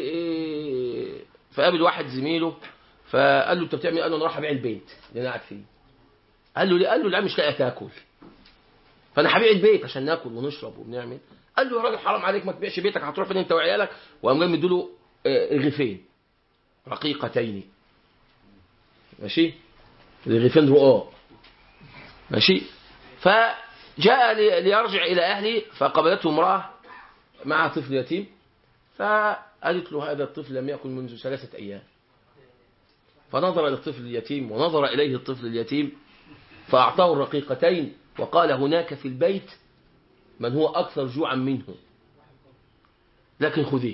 فقابل واحد زميله فقال له انت بتعمل ايه؟ قال له انا رايح ابيع البيت اللي انا قاعد فيه. قال له ليه؟ قال له لا مش لاقي تاكل، فانا هبيع البيت عشان ناكل ونشرب وبنعمل. قال له يا راجل حرام عليك ما تبيعش بيتك، هتروح فين انت وعيالك؟ وقام جاي مديله رغيفين رقيقتين، ماشي، رغيفين رقاق، ماشي. فجاء ليرجع الى اهله فقابلته امراه معها طفل يتيم، فقالت له هذا الطفل لم يأكل منذ ثلاثة ايام. فنظر الى الطفل اليتيم ونظر اليه الطفل اليتيم فاعطاه الرقيقتين وقال هناك في البيت من هو أكثر جوعا منه لكن خذيه.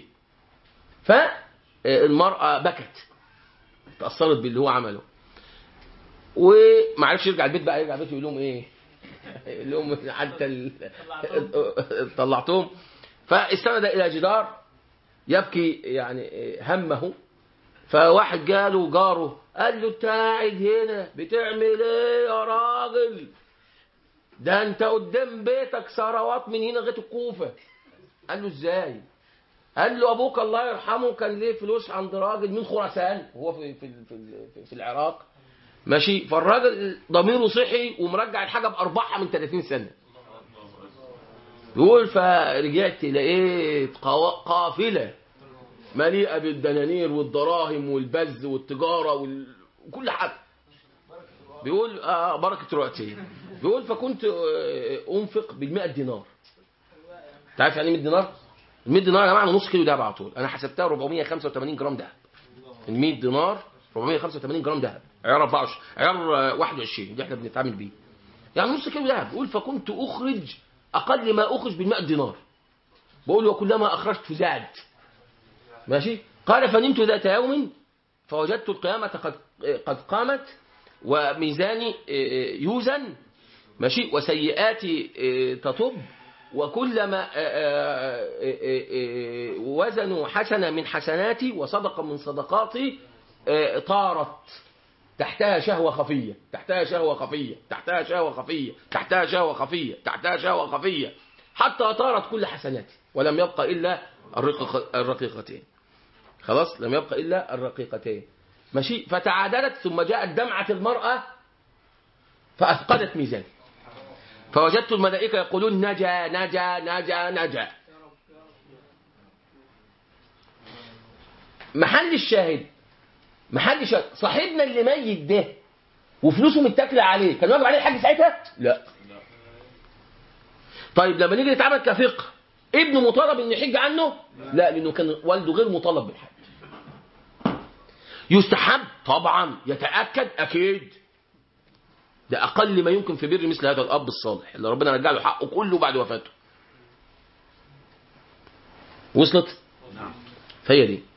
فالمرأة بكت تأثرت باللي هو عمله وما عرفش يرجع البيت. بقى يرجع البيت يقول لهم ايه؟ يقول لهم حتى طلعتهم. فاستند إلى جدار يبكي يعني همه. فواحد جاله جاره قال له انت قاعد هنا بتعمل ايه يا راجل؟ ده انت قدام بيتك ثروات من هنا لغايه الكوفه. قال له ازاي؟ قال له ابوك الله يرحمه كان ليه فلوس عند راجل من خراسان، هو في في في, في العراق، ماشي. فالراجل ضميره صحي ومرجع الحاجه بارباحها من ثلاثين سنه. يقول فرجعت لقيت قافله مليئه بالدنانير والدراهم والبز والتجاره وكل حاجه. بيقول آه بركة رؤيتي. بيقول فكنت أنفق بالمئة دينار. تعرف يعني مئة دينار؟ المئة دينار يا جماعة نص كيلو دهب على طول. أنا حسبتها أربعمئة وخمسة وثمانين جرام دهب. المئة دينار أربعمئة وخمسة وثمانين جرام دهب عيار أربعة وعشرين عيار واحد وعشرين اللي احنا بنتعامل بيه، يعني نص كيلو ذهب. بيقول فكنت أخرج أقل ما أخرج بالمائة دينار، بقول وكلما أخرجت زاد. ماشي. قال فنمت ذات يوم فوجدت القيامة قد قد قامت وميزاني يوزن، ماشي، وسيئاتي تطب، وكلما وزنوا حسنة من حسناتي وصدقة من صدقاتي طارت تحتها شهوة خفية، تحتها شهوة خفية، تحتها شهوة خفية، تحتها شهوة خفية، تحتها شهوة خفية، حتى طارت كل حسناتي ولم يبقى إلا الرقيقتين. خلاص، لم يبقى إلا الرقيقتين. ماشي. فتعادلت ثم جاءت دمعة المرأة فأثقلت ميزاني، فوجدت الملائكة يقولون نجا نجا نجا نجا. محل الشاهد محل الشاهد صاحبنا اللي ميت ده وفلوسه متاكله عليه، كان واجب عليه الحج ساعتها؟ لا. طيب لما نيجي نتعامل كفقه، ابنه مطالب انه يحج عنه؟ لا، لانه كان والده غير مطالب بالحج. يستحب طبعا، يتاكد اكيد، ده أقل ما يمكن في بر مثل هذا الأب الصالح اللي ربنا رجع له حقه كله بعد وفاته. وصلت؟ نعم. فهي دي.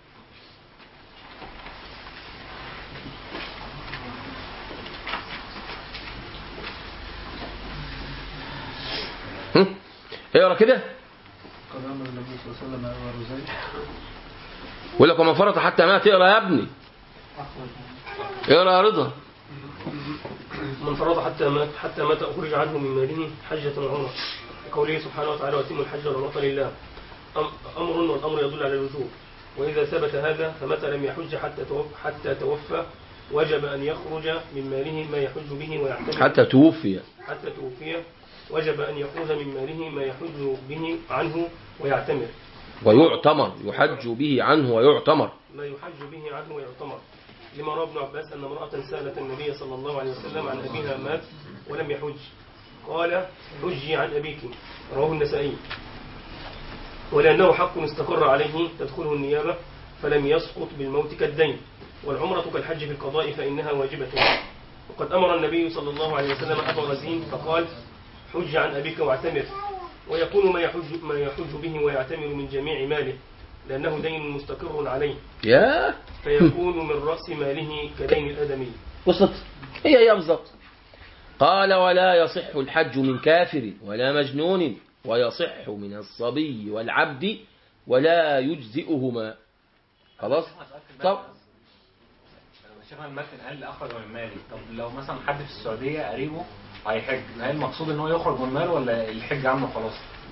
هم؟ اقرا كده. قال أمر النبي صلى الله عليه وسلم أبا رزيق يقول لك ومن فرط حتى مات. اقرا يا ابني، اقرا يا رضا. من فرض حتى مات حتى مات أخرج عنه من ماله حجة وعمرة، قوله سبحانه وتعالى وأتموا الحج والعمرة لله، أمر والأمر يدل على الوجوب. وإذا ثبت هذا فمتى لم يحج حتى توفى, حتى توفى وجب أن يخرج من ماله ما يحج به ويعتمر. حتى توفي حتى توفي وجب أن يخرج من ماله ما يحج به عنه ويعتمر. ويعتمر، يحج به عنه ويعتمر. ما يحج به عنه ويعتمر. لما روى ابن عباس أن امرأة سألت النبي صلى الله عليه وسلم عن أبيها مات ولم يحج، قال حجي عن أبيك، رواه النسائي. ولأنه حق استقر عليه تدخله النيابة فلم يسقط بالموت كالدين، والعمرة كالحج في القضاء فإنها واجبة. وقد أمر النبي صلى الله عليه وسلم أبا غزين فقال حج عن أبيك واعتمر، ويكون ما يحج, ما يحج به ويعتمر من جميع ماله لأنه دين مستقر عليه، يا فيكون من رأس ماله كدين الآدمي. وصلت؟ هي هي بالضبط. قال ولا يصح الحج من كافر ولا مجنون، ويصح من الصبي والعبد ولا يجزئهما. خلاص؟ طب شيخنا المتن قال لي اخرج من مالي، طب لو مثلا حد في السعوديه قريبه هيحج، هل المقصود ان هو يخرج من ماله ولا الحج عنه خلاص؟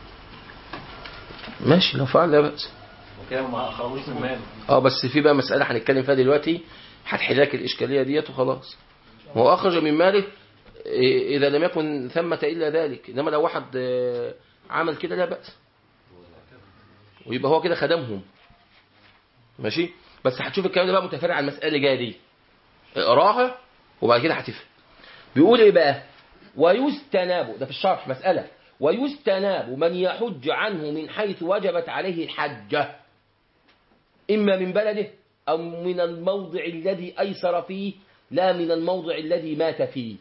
ماشي، لو فعل لا بأس. وكده ما خرجوش من ماله. اه بس في بقى مسألة هنتكلم فيها دلوقتي هتحل لك الإشكالية ديت وخلاص. هو أخرج من ماله إذا لم يكن ثمة إلا ذلك، إنما لو واحد عمل كده لا بأس، ويبقى هو كده خدمهم. ماشي. بس هتشوف الكلام ده بقى متفرع عن المسألة اللي جاية دي، اقراها وبعد كده هتفهم. بيقول ايه بقى؟ ويستناب، ده في الشرح مسألة، ويستناب من يحج عنه من حيث وجبت عليه الحجة، إما من بلده أو من الموضع الذي أيسر فيه، لا من الموضع الذي مات فيه.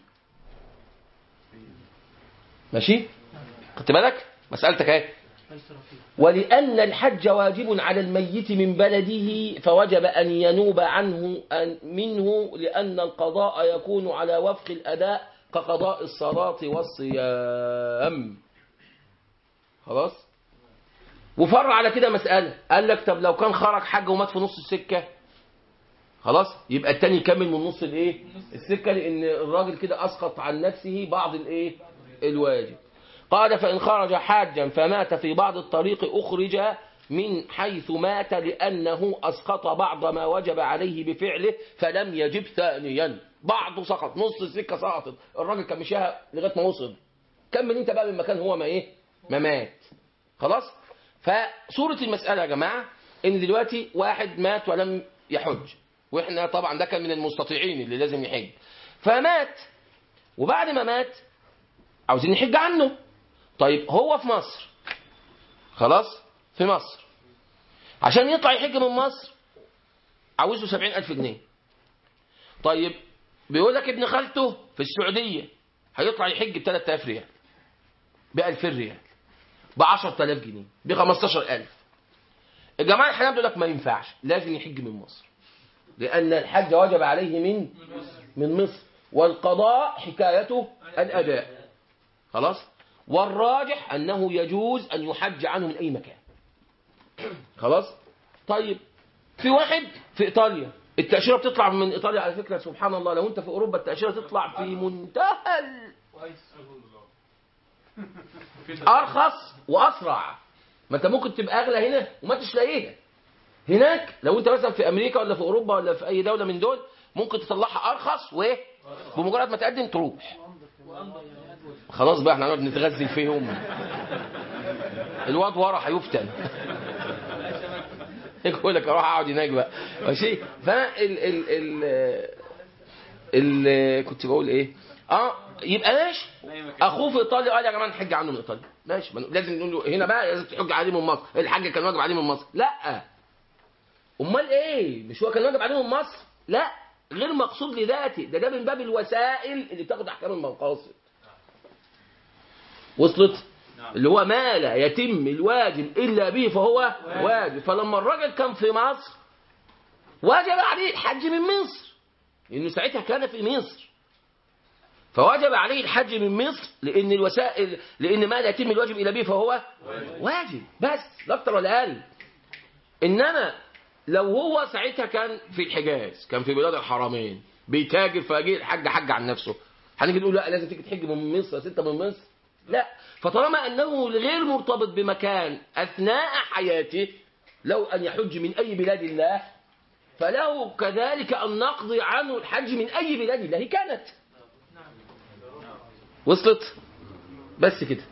ماشي؟ خدت بالك؟ مسألتك اهي. ولأن الحج واجب على الميت من بلده فوجب أن ينوب عنه منه، لأن القضاء يكون على وفق الأداء كقضاء الصلاة والصيام. خلاص؟ وفرع على كده مسألة، قال لك طب لو كان خرج حج ومات في نص السكة، خلاص يبقى التاني يكمل من نص الايه السكة، لأن الراجل كده أسقط عن نفسه بعض الايه الواجب. قال فإن خرج حاجا فمات في بعض الطريق أخرج من حيث مات، لأنه أسقط بعض ما وجب عليه بفعله فلم يجب ثانيا. بعضه سقط، نص السكة سقطت، الراجل كان مشيها لغاية ما وصل، كمل انت بقى من مكان هو ما ايه ما مات. خلاص. فصورة المسألة يا جماعة ان دلوقتي واحد مات ولم يحج، واحنا طبعا ده كان من المستطيعين اللي لازم يحج، فمات، وبعد ما مات عاوزين نحج عنه. طيب هو في مصر، خلاص في مصر، عشان يطلع يحج من مصر عاوزه سبعين ألف جنيه. طيب بيقول لك ابن خالته في السعودية هيطلع يحج ب ثلاثة آلاف ريال، ب ألفين ريال، ب عشرة آلاف جنيه، ب خمستاشر ألف. الجماعة الحنابلة بيقول لك ما ينفعش، لازم يحج من مصر، لأن الحج وجب عليه من من مصر، والقضاء حكايته الأداء. خلاص. والراجح أنه يجوز أن يحج عنه من أي مكان. خلاص. طيب في واحد في إيطاليا، التأشيرة بتطلع من إيطاليا على فكرة سبحان الله، لو أنت في أوروبا التأشيرة تطلع في منتهى ال... أرخص وأسرع. ما أنت ممكن تبقى أغلى هنا وما تلاقيها هناك. لو أنت مثلا في أمريكا ولا في أوروبا ولا في أي دولة من دول ممكن تطلعها أرخص، وبمجرد ما تقدم تروح. خلاص بقى احنا هنقعد نتغزل فيهم، الواد ورا هيفتن. يقول لك اروح اقعد هناك بقى ماشي. فال ال ال ال كنت بقول ايه اه يبقى ماشي. اخوه في ايطاليا قال يا جماعه نحج عنه من ايطاليا، ماشي. لازم نقول له هنا بقى لازم تحج عليه من مصر، الحج كان واجب عليه من مصر. لا امال ايه؟ مش هو كان واجب عليه من مصر؟ لا، غير مقصود لذاته، ده ده من باب الوسائل اللي بتاخد احكام المقاصد. وصلت؟ اللي هو ما لا يتم الواجب إلا به فهو واجب. فلما الراجل كان في مصر وجب عليه الحج من مصر، لأنه ساعتها كان في مصر، فوجب عليه الحج من مصر لأن الوسائل، لأن ما لا يتم الواجب إلا به فهو واجب، بس لا أكتر ولا أقل. إنما لو هو ساعتها كان في الحجاز، كان في بلاد الحرمين بيتاجر، فجه الحج حج عن نفسه، هنيجي نقول لا لازم تيجي تحج من مصر يا ستة من مصر؟ لا. فطالما أنه غير مرتبط بمكان أثناء حياته، لو أن يحج من أي بلاد الله فله كذلك أن نقضي عنه الحج من أي بلاد الله كانت. وصلت؟ بس كده.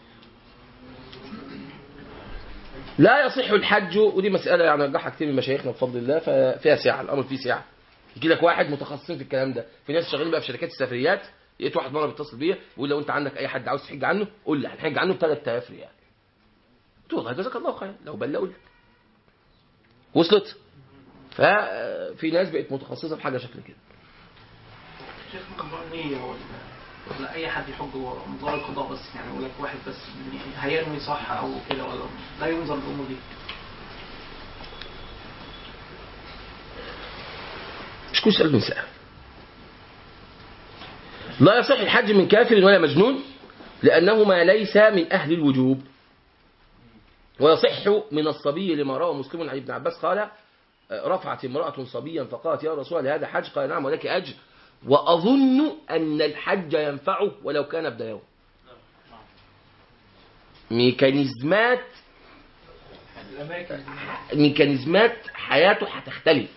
لا يصح الحج، ودي مسألة يعني رجحها كتير من مشايخنا بفضل الله، ففيها سعة، الأمر فيه سعة. يجي لك واحد متخصصين في الكلام ده، في ناس شغالين بقى في شركات السفريات، لقيت واحد مره بيتصل بيا بيقول لو انت عندك اي حد عاوز تحج عنه قول لي هنحج عنه ب ثلاثة آلاف ريال. قلت له والله جزاك الله خير، لو بل اقول لك. وصلت؟ ففي ناس بقت متخصصه في حاجه شكل كده. شيخ موضوع النية ولا اي حد يحج موضوع القضاء بس، يعني يقول لك واحد بس هيرمي صح او كده، ولا لا ينظر الامور دي؟ مش كل سؤال بنسأل. لا يصح الحج من كافر ولا مجنون لأنهما ليس من أهل الوجوب. ويصح من الصبي لما روى مسلم عن ابن عباس قال رفعت امرأة صبيا فقالت يا رسول الله هذا حج؟ قال نعم ولك أجر، وأظن أن الحج ينفعه ولو كان ابن يوم. ميكانيزمات ميكانيزمات حياته هتختلف.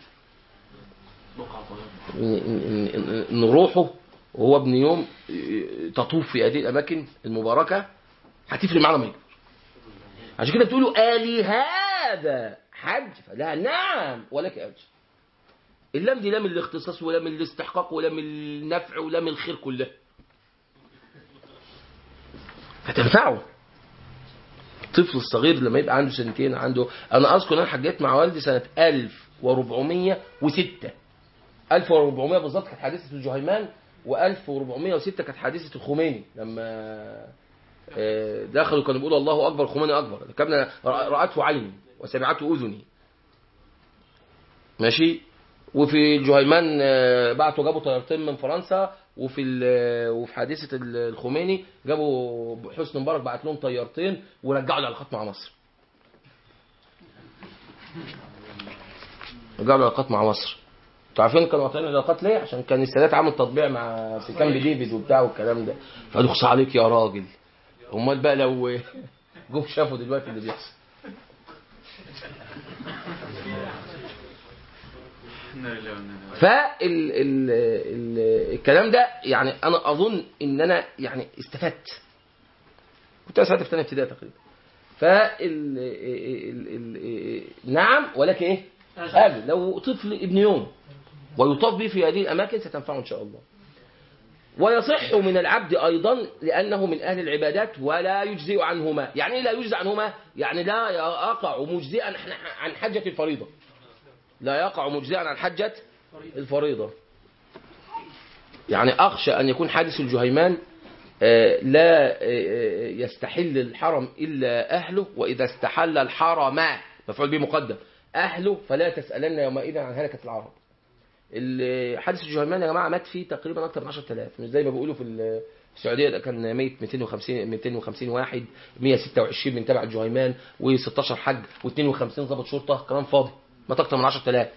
نروحه وهو ابن يوم تطوف في هذه الأماكن المباركة هتفرق معنا ما يكبر. عشان كده بتقولوا آلي هذا حج؟ فلا نعم ولك أجر. اللام دي لام الاختصاص ولا من الاستحقاق ولا من النفع ولا من الخير كله، فتنفعه. الطفل الصغير لما يبقى عنده سنتين، عنده أنا أذكر أنا حجيت مع والدي سنة ألف وأربعمية وستة، ألف وأربعمية بالظبط كانت حادثة الجهيمان، وألف وأربعمية وستة كانت حادثة الخميني لما دخلوا كانوا بيقولوا الله أكبر الخميني أكبر، كان رأته عيني وسمعته أذني ماشي. وفي الجهيمان بعتوا جابوا طيارتين من فرنسا، وفي وفي حادثة الخميني جابوا حسني مبارك بعت لهم طيارتين ورجعوا العلاقات مع مصر. رجعوا العلاقات مع مصر. انتوا عارفين كانوا قاطعين العلاقات ليه؟ عشان كان السادات عامل تطبيع مع في كامب ديفيد وبتاع والكلام ده. فقالوا خص عليك يا راجل. امال بقى لو جم شافوا دلوقتي اللي بيحصل. فالكلام ده يعني انا اظن ان انا يعني استفدت. كنت ساعتها في ثانيه ابتدائي تقريبا. فال نعم ولكن ايه؟ قال لو طفل ابن يوم ويطاف به في هذه الاماكن ستنفعه ان شاء الله. ويصح من العبد ايضا لانه من اهل العبادات ولا يجزئ عنهما. يعني ايه لا يجزئ عنهما؟ يعني لا يقع مجزئا عن حجة الفريضة، لا يقع مجزئا عن حجة الفريضة. يعني أخشى أن يكون حادث الجهيمان آه لا آه يستحل الحرم إلا أهله، وإذا استحل الحرم مفعول به مقدم أهله فلا تسألن يومئذ عن هلكة العرب. حادث الجهيمان يا جماعة مات فيه تقريبا أكثر من عشرة آلاف، مش زي ما بيقولوا في السعودية ده كان ميت مئتين وخمسين مئتين وخمسين واحد، مئة وستة وعشرين من تبع الجهيمان وستاشر حج واثنين وخمسين ضابط شرطة، كلام فاضي، مات أكثر من عشرة آلاف.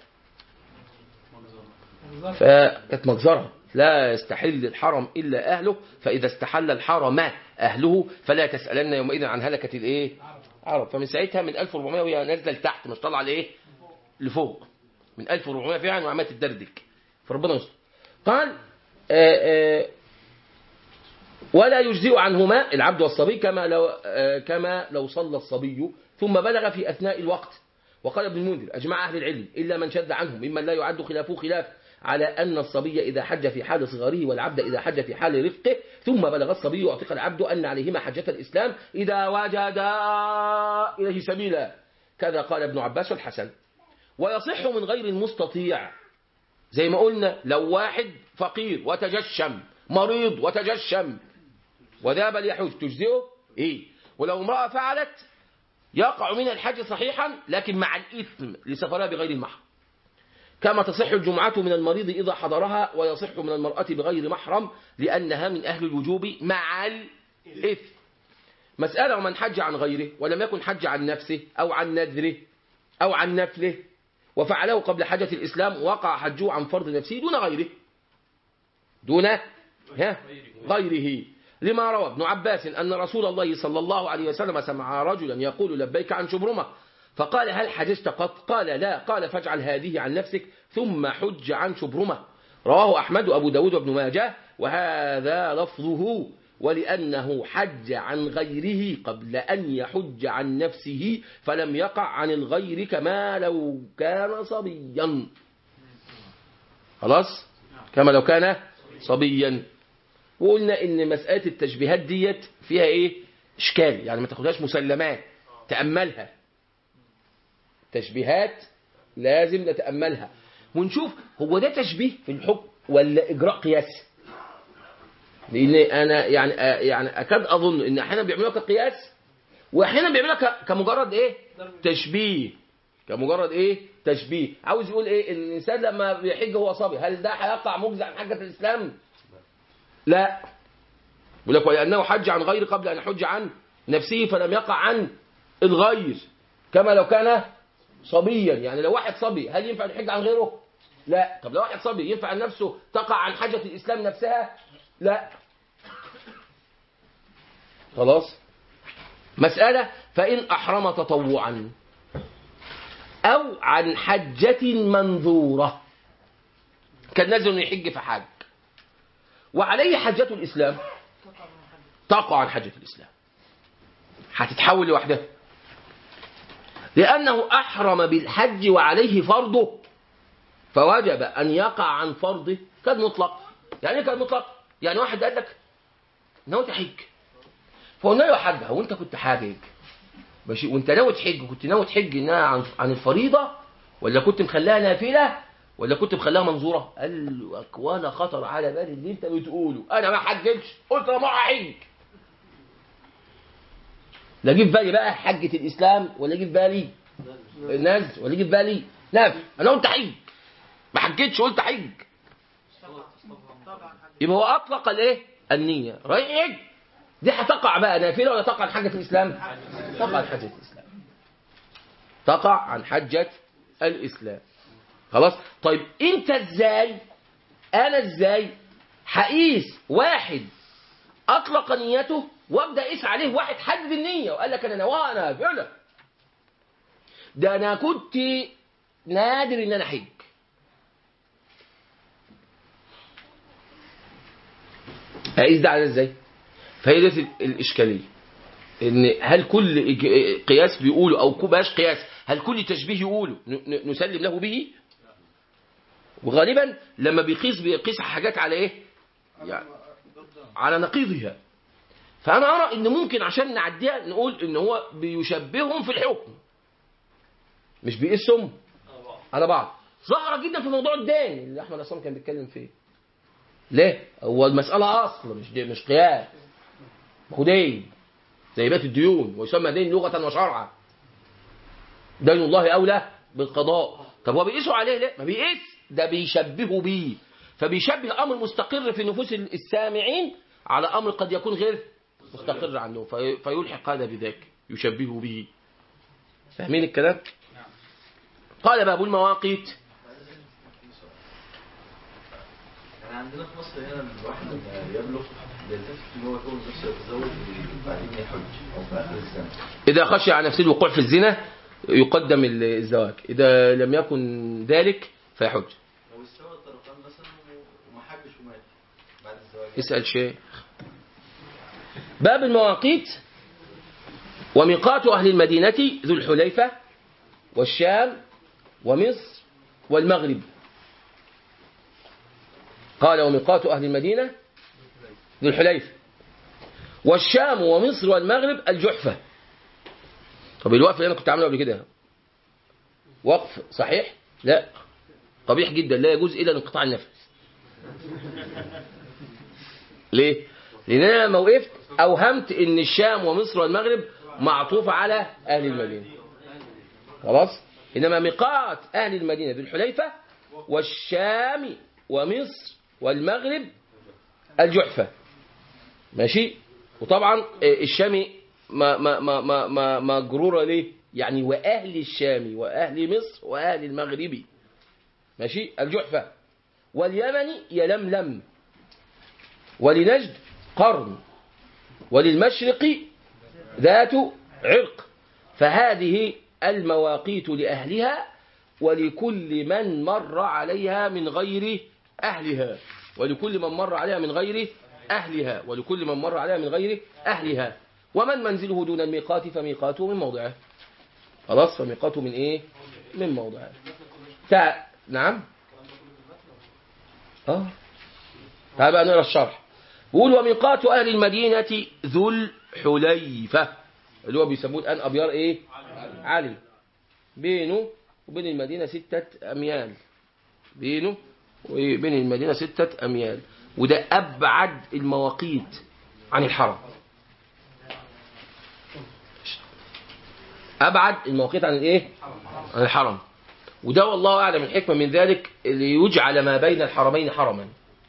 فكانت مجزرة. لا يستحل الحرم إلا أهله، فإذا استحل الحرم أهله فلا تسألن يومئذ عن هلكة الإيه؟ عرب. فمن ساعتها من ألف وأربعمائة وهي نازلة لتحت مش طالعة لإيه؟ لفوق. من ألف وأربعمائة فعلا وعمالة تدردك، فربنا يستر. قال آآ آآ ولا يجزئ عنهما العبد والصبي كما لو كما لو صلى الصبي ثم بلغ في أثناء الوقت. وقال ابن المنذر أجمع أهل العلم إلا من شد عنهم ممن لا يعد خلافه خلاف على أن الصبي إذا حج في حال صغره والعبد إذا حج في حال رفقه ثم بلغ الصبي واعتق العبد أن عليهما حجة الإسلام إذا وجدا إليه سبيلا، كذا قال ابن عباس والحسن. ويصح من غير المستطيع، زي ما قلنا لو واحد فقير وتجشم، مريض وتجشم وذهب ليحج تجزئه إيه؟ ولو امرأة فعلت يقع من الحج صحيحا لكن مع الإثم لسفرها بغير المحرم، كما تصح الجمعة من المريض إذا حضرها، ويصح من المرأة بغير محرم لأنها من أهل الوجوب مع الإثم. مسألة ومن حج عن غيره ولم يكن حج عن نفسه أو عن نذره أو عن نفله وفعله قبل حجة الإسلام وقع حجه عن فرض نفسه دون غيره دون غيره، لما روى ابن عباس أن رسول الله صلى الله عليه وسلم سمع رجلا يقول لبيك عن شبرمة فقال هل حججت قط؟ قال لا. قال فاجعل هذه عن نفسك ثم حج عن شبرمة. رواه أحمد وأبو داود وابن ماجه وهذا لفظه، ولأنه حج عن غيره قبل أن يحج عن نفسه فلم يقع عن الغير كما لو كان صبيا. خلاص؟ كما لو كان صبيا. وقلنا إن مسألة التشبيهات ديت فيها إيه؟ إشكال، يعني ما تاخدهاش مسلمات، تأملها. تشبيهات لازم نتأملها ونشوف هو ده تشبيه في الحكم ولا إجراء قياسي. لأن أنا يعني يعني أكاد أظن إن أحيانا بيعملوها كقياس وأحيانا بيعملوها كمجرد إيه؟ تشبيه. كمجرد إيه؟ تشبيه. عاوز يقول إيه؟ الإنسان لما بيحج هو صبي هل ده هيقع مجزع عن حجة الإسلام؟ لا. يقول لك ولأنه حج عن غير قبل أن يحج عن نفسه فلم يقع عن الغير كما لو كان صبيا. يعني لو واحد صبي هل ينفع يحج عن غيره؟ لا. طب لو واحد صبي ينفع عن نفسه تقع عن حجة الإسلام نفسها؟ لا. خلاص. مسألة فإن أحرم تطوعا أو عن حجة منذورة، كان نازل يحج في حج وعليه حجة الإسلام تقع عن حجة الإسلام، هتتحول لوحدها لأنه أحرم بالحج وعليه فرضه فوجب أن يقع عن فرضه كالمطلق. يعني ايه كالمطلق؟ يعني واحد قال لك ناوي تحج فقلنا له حجها وانت كنت حاجج ماشي، وانت ناوي تحج كنت ناوي تحج انها عن عن الفريضة ولا كنت مخليها نافلة ولا كنت مخليها منظورة؟ قال له ولا خطر على بالي اللي انت بتقوله، انا ما حجتش قلت انا ما احج. لا جه في بالي بقى حجة الإسلام ولا جه في بالي الناس ولا جه في بالي نافل، انا قلت حج ما حجتش قلت حج. يبقى هو اطلق الايه؟ النية رايح يحج. دي هتقع بقى نافلة ولا تقع عن حجة الإسلام؟ تقع عن حجة الإسلام. تقع عن حجة الإسلام. خلاص. طيب انت ازاي انا ازاي هقيس واحد اطلق نيته وابدا اقيس عليه واحد حدد النية وقال لك انا نواها انا فعلا ده انا كنت نادر ان انا حج؟ اقيس ده على ازاي؟ فهي دي الاشكاليه، ان هل كل قياس بيقوله او باش قياس هل كل تشبيه يقوله نسلم له به؟ وغالبا لما بيقيس بيقيس حاجات على ايه؟ يعني على نقيضها. فانا ارى ان ممكن عشان نعديها نقول ان هو بيشبههم في الحكم مش بيقيسهم على بعض. ظاهره جدا في موضوع الدين اللي احمد عصام كان بيتكلم فيه. ليه؟ هو المسألة أصل مش دي مش قياس. دين زي بيت الديون ويسمى دين لغة وشرعا. دين الله أولى بالقضاء. طب هو بيقيسوا عليه ليه؟ ما بيقيس، ده بيشبهوا بيه. فبيشبه أمر مستقر في نفوس السامعين على أمر قد يكون غير مستقر عنه، في فيلحق هذا بذاك يشبهه به. فاهمين الكلام؟ قال باب المواقيت. يعني عندنا في مصر هنا الواحد لما يبلغ بيلتفت ان هو يكون نفسه يتزوج وبعدين يحج او في اخر السنه. إذا خشي على نفسه الوقوع في الزنا يقدم الزواج، إذا لم يكن ذلك فيحج. لو استوى الطرفان مثلا وما حجش ومات بعد الزواج. اسأل شيخ. باب المواقيت. وميقات أهل المدينة ذو الحليفة والشام ومصر والمغرب. قال وميقات أهل المدينة ذو الحليفة والشام ومصر والمغرب الجحفة. طب الوقف اللي أنا كنت عامله قبل كده وقف صحيح؟ لا، قبيح جدا، لا يجوز إلا انقطاع النفس. ليه؟ لأن أنا لما وقفت أوهمت إن الشام ومصر والمغرب معطوفة على أهل المدينة. خلاص؟ إنما ميقات أهل المدينة ذو الحليفة والشام ومصر والمغرب الجحفة. ماشي؟ وطبعا الشام ما ما ما ما ما مجرورة ليه؟ يعني وأهل الشام وأهل مصر وأهل المغرب. ماشي؟ الجحفة. واليمن يلملم. ولنجد قرن. وللمشرق ذات عرق. فهذه المواقيت لأهلها ولكل من مر عليها من غير أهلها. ولكل من مر عليها من غير أهلها. ولكل من مر عليها من غير أهلها. ومن منزله دون الميقات فميقاته من موضعه. خلاص، فميقاته من إيه؟ من موضعه. تع... نعم. آه. تعال بقى نقرأ الشرح. بيقول وميقات أهل المدينة ذو الحليفة اللي هو بيسموه الآن أبيار إيه؟ علي. بينه وبين المدينة ستة أميال. بينه وبين المدينة ستة أميال. وده أبعد المواقيت عن الحرم. أبعد المواقيت عن الإيه؟ عن الحرم. وده والله أعلم الحكمة من ذلك ليجعل ما بين الحرمين حرما.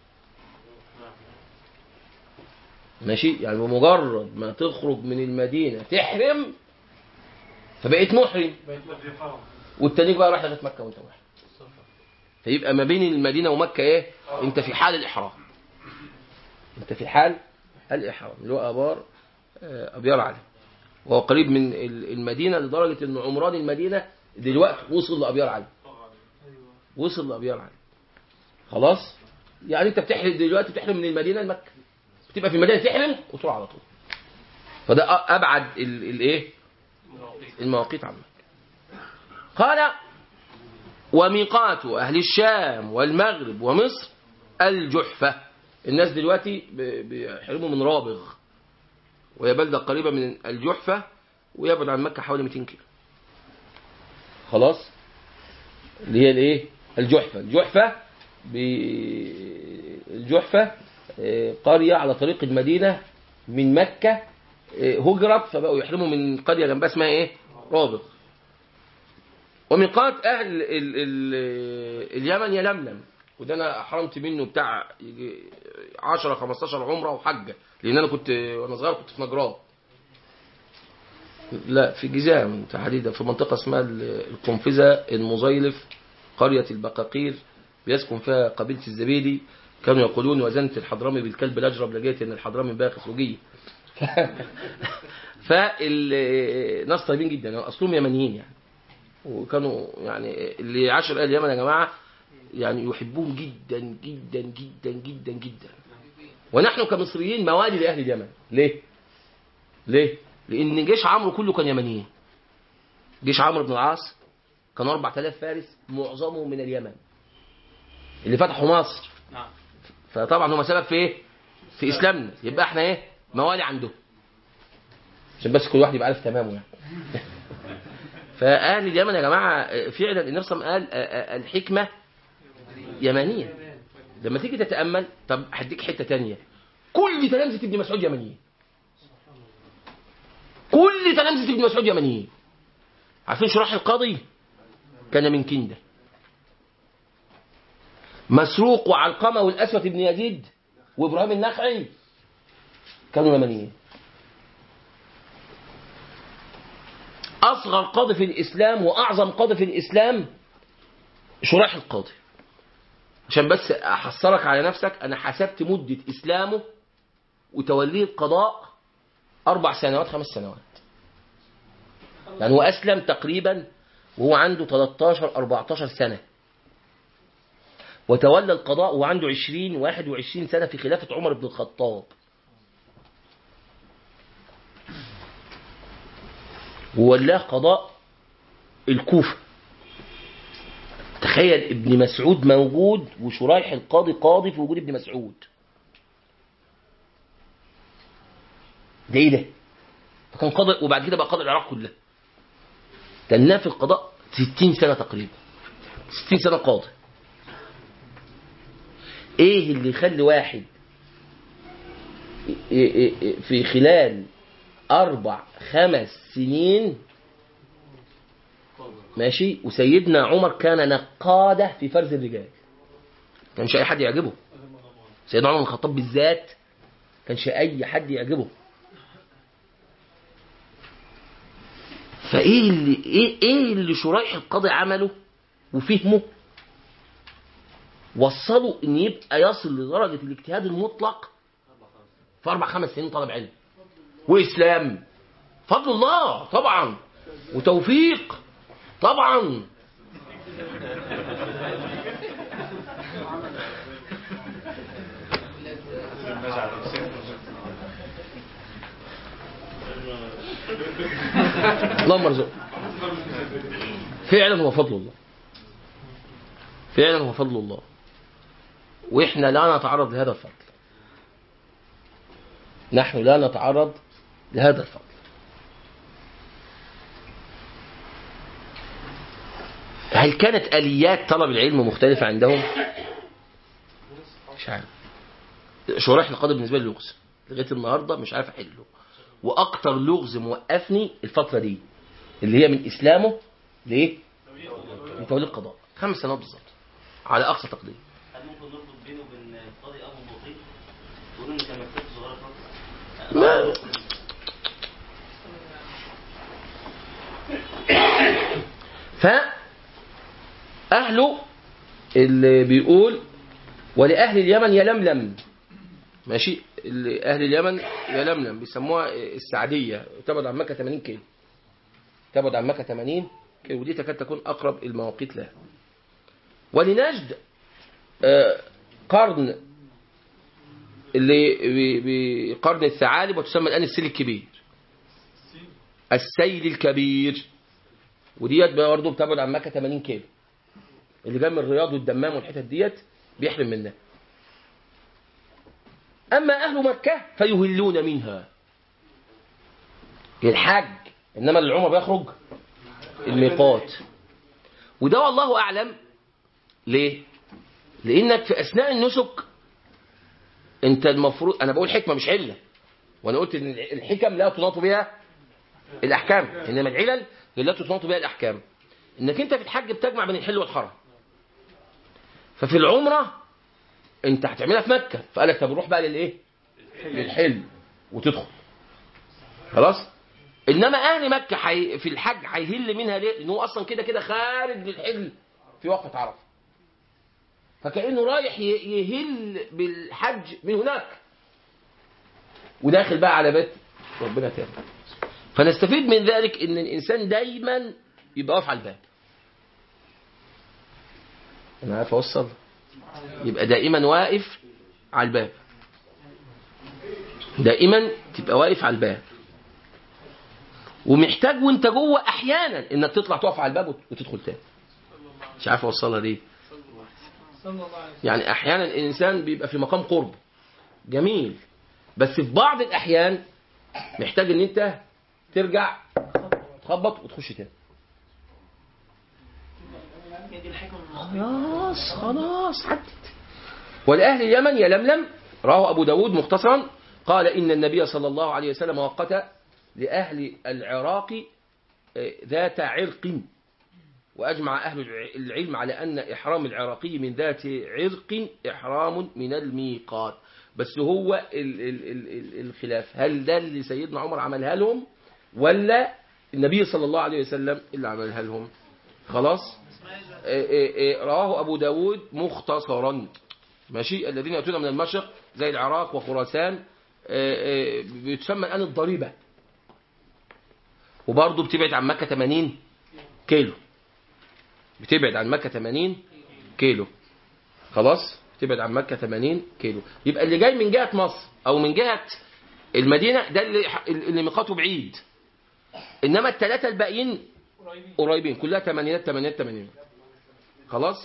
ماشي؟ يعني بمجرد ما تخرج من المدينة تحرم فبقيت محرم، والتانيك بقى راح لغاية مكة وانت محرم. فيبقى ما بين المدينة ومكة ايه؟ انت في حال الإحرام. انت في حال الإحرام اللي هو أبار أبيار علي، وهو قريب من المدينة لدرجة ان عمران المدينة دلوقتي وصل لأبيار علي. وصل لأبيار علي. خلاص؟ يعني انت بتحرم دلوقتي، بتحرم من المدينة لمكة، بتبقى في المدينة تحرم وتروح على طول. فده أبعد الايه؟ المواقيت عن مكة. قال وميقات أهل الشام والمغرب ومصر الجحفة. الناس دلوقتي بيحرموا من رابغ، وهي بلدة قريبة من الجحفة ويبعد عن مكة حوالي مئتين كيلو. خلاص؟ اللي هي الايه؟ الجحفة. الجحفة الجحفة قرية على طريق المدينة من مكة، هجرت فبقوا يحرموا من قرية جنبها اسمها ايه؟ رابغ. وميقات أهل ال ال اليمن يلملم، وده أنا أحرمت منه بتاع عشرة خمستاشر عمرة وحجة، لأن أنا كنت وأنا صغير كنت في نجران. لا، في جزام تحديدا في منطقة اسمها القنفذة المزيلف، قرية البقاقير بيسكن فيها قبيلة الزبيدي. كانوا يقولون وزنت الحضرمي بالكلب الأجرب لقيت إن الحضرمي باخس وجيه. فالناس طيبين جدا، أصلهم يمنيين يعني، وكانوا يعني اللي عاشر أهل اليمن يا جماعة يعني يحبون جدا جدا جدا جدا جدا. ونحن كمصريين موالي لأهل اليمن. ليه؟ ليه؟ لأن جيش عمرو كله كان يمنيين. جيش عمرو بن العاص كانوا أربعة آلاف فارس معظمهم من اليمن اللي فتحوا مصر. فطبعا هم سبب في ايه؟ في إسلامنا. يبقى احنا ايه؟ موالي عندهم، عشان بس كل واحد يبقى عارف تمامه يعني. فأهل اليمن يا جماعة فعلا النبي صلى الله عليه وسلم قال الحكمة يمانية. لما تيجي تتامل، طب هديك حته تانية، كل تلامذه ابن مسعود يمنيين، كل تلامذه ابن مسعود يمنيين. عارفين شراح القاضي كان من كنده، مسروق وعلقمه والاسود بن يزيد وابراهيم النخعي كانوا يمنيين. اصغر قاضي في الاسلام واعظم قاضي في الاسلام شراح القاضي. عشان بس احصرك على نفسك، انا حسبت مده اسلامه وتوليه القضاء اربع سنوات خمس سنوات، يعني هو اسلم تقريبا وهو عنده تلتاشر اربعتاشر سنه، وتولى القضاء وهو عنده عشرين واحد وعشرين سنه في خلافه عمر بن الخطاب. وولاه قضاء الكوفه. تخيل ابن مسعود موجود وشرايح القاضي قاضي في وجود ابن مسعود. ده ايه ده؟ فكان قاضي، وبعد كده بقى قاضي العراق كلها. تناه في القضاء ستين سنه تقريبا، ستين سنه قاضي. ايه اللي يخلي واحد في خلال اربع خمس سنين ماشي؟ وسيدنا عمر كان نقادة في فرز الرجال، كانش اي حد يعجبه. سيدنا عمر بن الخطاب بالذات كانش اي حد يعجبه. فايه اللي ايه ايه اللي شرايح القاضي عمله وفهمه وصلوا ان يبقى يصل لدرجه الاجتهاد المطلق في اربع خمس سنين طلب علم واسلام؟ فضل الله طبعا وتوفيق طبعا. اللهم ارزقنا. فعلا هو فضل الله، فعلا هو فضل الله، واحنا لا نتعرض لهذا الفضل، نحن لا نتعرض لهذا الفضل. هل كانت آليات طلب العلم مختلفة عندهم؟ مش عارف. شرايح القاضي بالنسبة لي لغز لغاية النهاردة مش عارف أحله، وأكتر لغز موقفني الفترة دي اللي هي من إسلامه ليه؟ لتولي القضاء خمس سنوات بالظبط على أقصى تقدير. هل ممكن نربط بينه وبين القاضي أبو بطيء؟ تقولوا إن كان مكتبه صغيرة خالص؟ فأهله اللي بيقول ولأهل اليمن يلملم، ماشي؟ أهل اليمن يلملم بيسموها السعدية، تبعد عن مكة ثمانين كيلو، تبعد عن مكة ثمانين كيلو، ودي تكاد تكون أقرب المواقيت لها. ولنجد قرن اللي بقرن الثعالب، وتسمى الآن السيل الكبير، السيل الكبير، وديت برضه بتبعد عن مكة ثمانين كيلو. اللي جاي من الرياض والدمام والحتت ديت بيحرم منها. أما أهل مكة فيهلون منها للحج، إنما للعمرة بيخرج الميقات. وده والله أعلم ليه؟ لأنك في أثناء النسك أنت المفروض، أنا بقول حكمة مش علة، وأنا قلت إن الحكم لا تناط بها الأحكام، إنما العلل لا تناط بها الأحكام. إنك أنت في الحج بتجمع بين الحل والحرم، ففي العمرة أنت هتعملها في مكة، فقال لك طب نروح بقى للإيه؟ للحل وتدخل خلاص. إنما أهل مكة حي... في الحج هيهل منها ليه؟ لأنه أصلا كده كده خارج للحل في وقت عرفة، فكأنه رايح يهل بالحج من هناك وداخل بقى على بيت ربنا تاني. فنستفيد من ذلك ان الانسان دايما يبقى واقف على الباب. انا عارف اوصل، يبقى دائما واقف على الباب، دائما تبقى واقف على الباب، ومحتاج وانت جوه احيانا انك تطلع تقف على الباب وتدخل تاني. مش عارف اوصلها دي. يعني احيانا الانسان بيبقى في مقام قرب جميل، بس في بعض الاحيان محتاج ان انت ترجع تخبط وتخش تاني. دي الحكمة خلاص خلاص عدت. ولأهل اليمن يلملم، رواه أبو داود مختصرا، قال إن النبي صلى الله عليه وسلم وقت لأهل العراق ذات عرق، وأجمع أهل العلم على أن إحرام العراقي من ذات عرق إحرام من الميقات. بس هو ال ال ال الخلاف، هل ده اللي سيدنا عمر عملها لهم ولا النبي صلى الله عليه وسلم اللي عملها لهم؟ خلاص. رواه أبو داود مختصرا، ماشي. الذين يأتون من المشرق زي العراق وخراسان بيتسمى الآن الضريبة، وبرضه بتبعد عن مكة ثمانين كيلو، بتبعد عن مكة ثمانين كيلو. خلاص، بتبعد عن مكة ثمانين كيلو. يبقى اللي جاي من جهة مصر أو من جهة المدينة ده اللي, اللي ميقاته بعيد، إنما الثلاثة الباقيين قريبين، كلها ثمانينات ثمانينات ثمانينات. خلاص.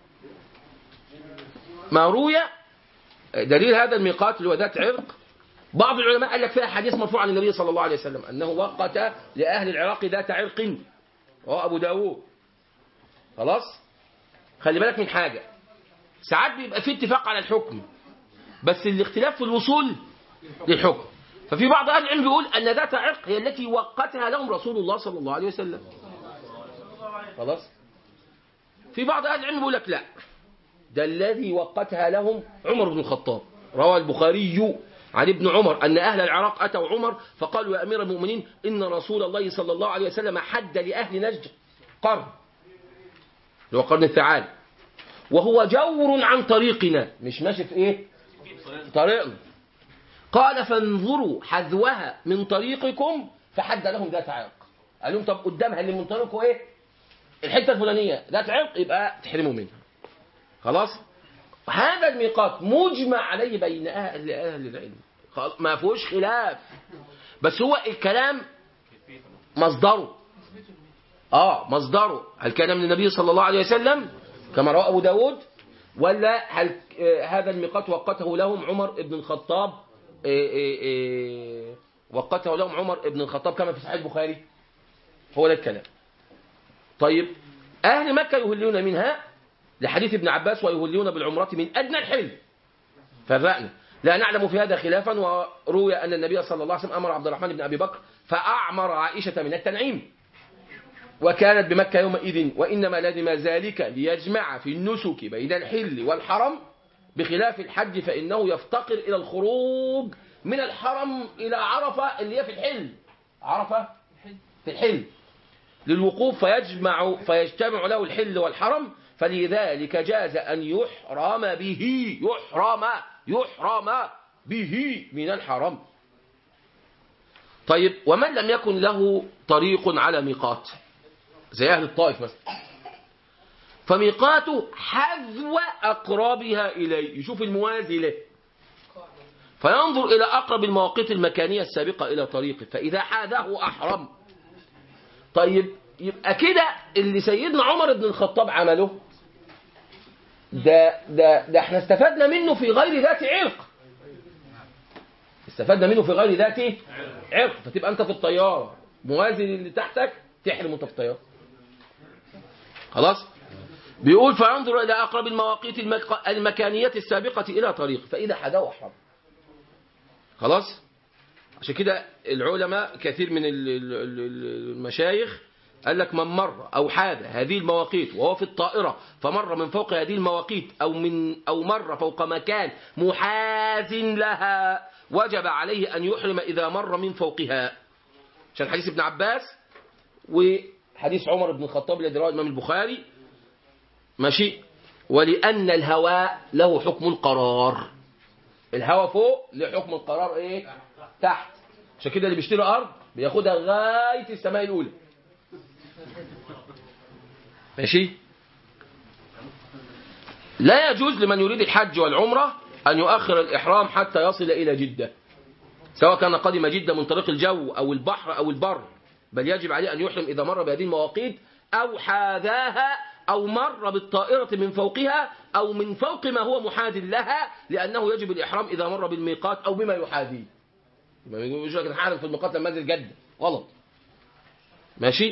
ما روي دليل هذا الميقات اللي هو ذات عرق، بعض العلماء قال لك فيها حديث مرفوع عن النبي صلى الله عليه وسلم أنه وقت لأهل العراق ذات عرق، وهو أبو داود. خلاص. خلي بالك من حاجة، ساعات بيبقى في اتفاق على الحكم بس الاختلاف في الوصول للحكم. ففي بعض أهل العلم بيقول أن ذات عرق هي التي وقتها لهم رسول الله صلى الله عليه وسلم. خلاص. في بعض أهل العلم بيقول لك لا، ده الذي وقتها لهم عمر بن الخطاب. روى البخاري عن ابن عمر أن أهل العراق أتوا عمر فقالوا يا أمير المؤمنين إن رسول الله صلى الله عليه وسلم حد لأهل نجد قرن، اللي هو قرن الثعالب، وهو جور عن طريقنا، مش ماشي في إيه؟ في طريقنا. قال فانظروا حذوها من طريقكم، فحد لهم ذات عرق. قال لهم طب قدامها اللي من طريقكم إيه؟ الحتة الفلانية ذات عرق، يبقى تحرموا منها. خلاص. هذا الميقات مجمع عليه بين أهل أهل العلم، ما فيهوش خلاف، بس هو الكلام مصدره اه مصدره هل كان من النبي صلى الله عليه وسلم كما روى أبو داود، ولا هل هذا الميقات وقته لهم عمر بن الخطاب إيه إيه إيه وقته لهم عمر بن الخطاب كما في صحيح البخاري؟ هو ده الكلام. طيب أهل مكة يهلون منها لحديث ابن عباس ويهلون بالعمرة من أدنى الحل، فرقنا لا نعلم في هذا خلافا. وروي أن النبي صلى الله عليه وسلم أمر عبد الرحمن بن أبي بكر فأعمر عائشة من التنعيم، وكانت بمكة يومئذ، وإنما لازم ذلك ليجمع في النسك بين الحل والحرم، بخلاف الحج فإنه يفتقر إلى الخروج من الحرم إلى عرفة اللي هي في الحل، عرفة في الحل للوقوف، فيجمع فيجتمع له الحل والحرم، فلذلك جاز أن يحرم به يحرم يحرم به من الحرم. طيب ومن لم يكن له طريق على ميقات زي أهل الطائف مثلا، فميقاته حذو أقربها إليه، يشوف الموازي له فينظر إلى أقرب المواقيت المكانية السابقة إلى طريقه، فإذا حاذه أحرم. طيب يبقى كده اللي سيدنا عمر بن الخطاب عمله ده ده ده احنا استفدنا منه في غير ذات عرق، استفدنا منه في غير ذات عرق، فتبقى انت في الطياره موازي اللي تحتك تحرم وانت في الطياره. خلاص. بيقول فينظر الى اقرب المواقيت المك... المكانيه السابقه الى طريق، فاذا حذاه احرم. خلاص. عشان كده العلماء كثير من المشايخ قال لك من مر أو حاذ هذه المواقيت وهو في الطائرة فمر من فوق هذه المواقيت أو من أو مر فوق مكان محاذ لها وجب عليه أن يحرم إذا مر من فوقها، عشان حديث ابن عباس وحديث عمر بن الخطاب الذي رواه الإمام البخاري. ماشي. ولأن الهواء له حكم القرار، الهواء فوق لحكم القرار ايه تحت، عشان كده اللي بيشتري أرض بياخدها لغاية السماء الأولى. ماشي. لا يجوز لمن يريد الحج والعمرة أن يؤخر الإحرام حتى يصل إلى جدة، سواء كان قدم جدة من طريق الجو أو البحر أو البر، بل يجب عليه أن يحرم إذا مر بهذه المواقيت أو حاذاها أو مر بالطائرة من فوقها أو من فوق ما هو محاذ لها، لأنه يجب الإحرام إذا مر بالميقات أو بما يحاذيه. ما يقولش لك نحرم في الميقات لما انزل جدة، غلط. ماشي.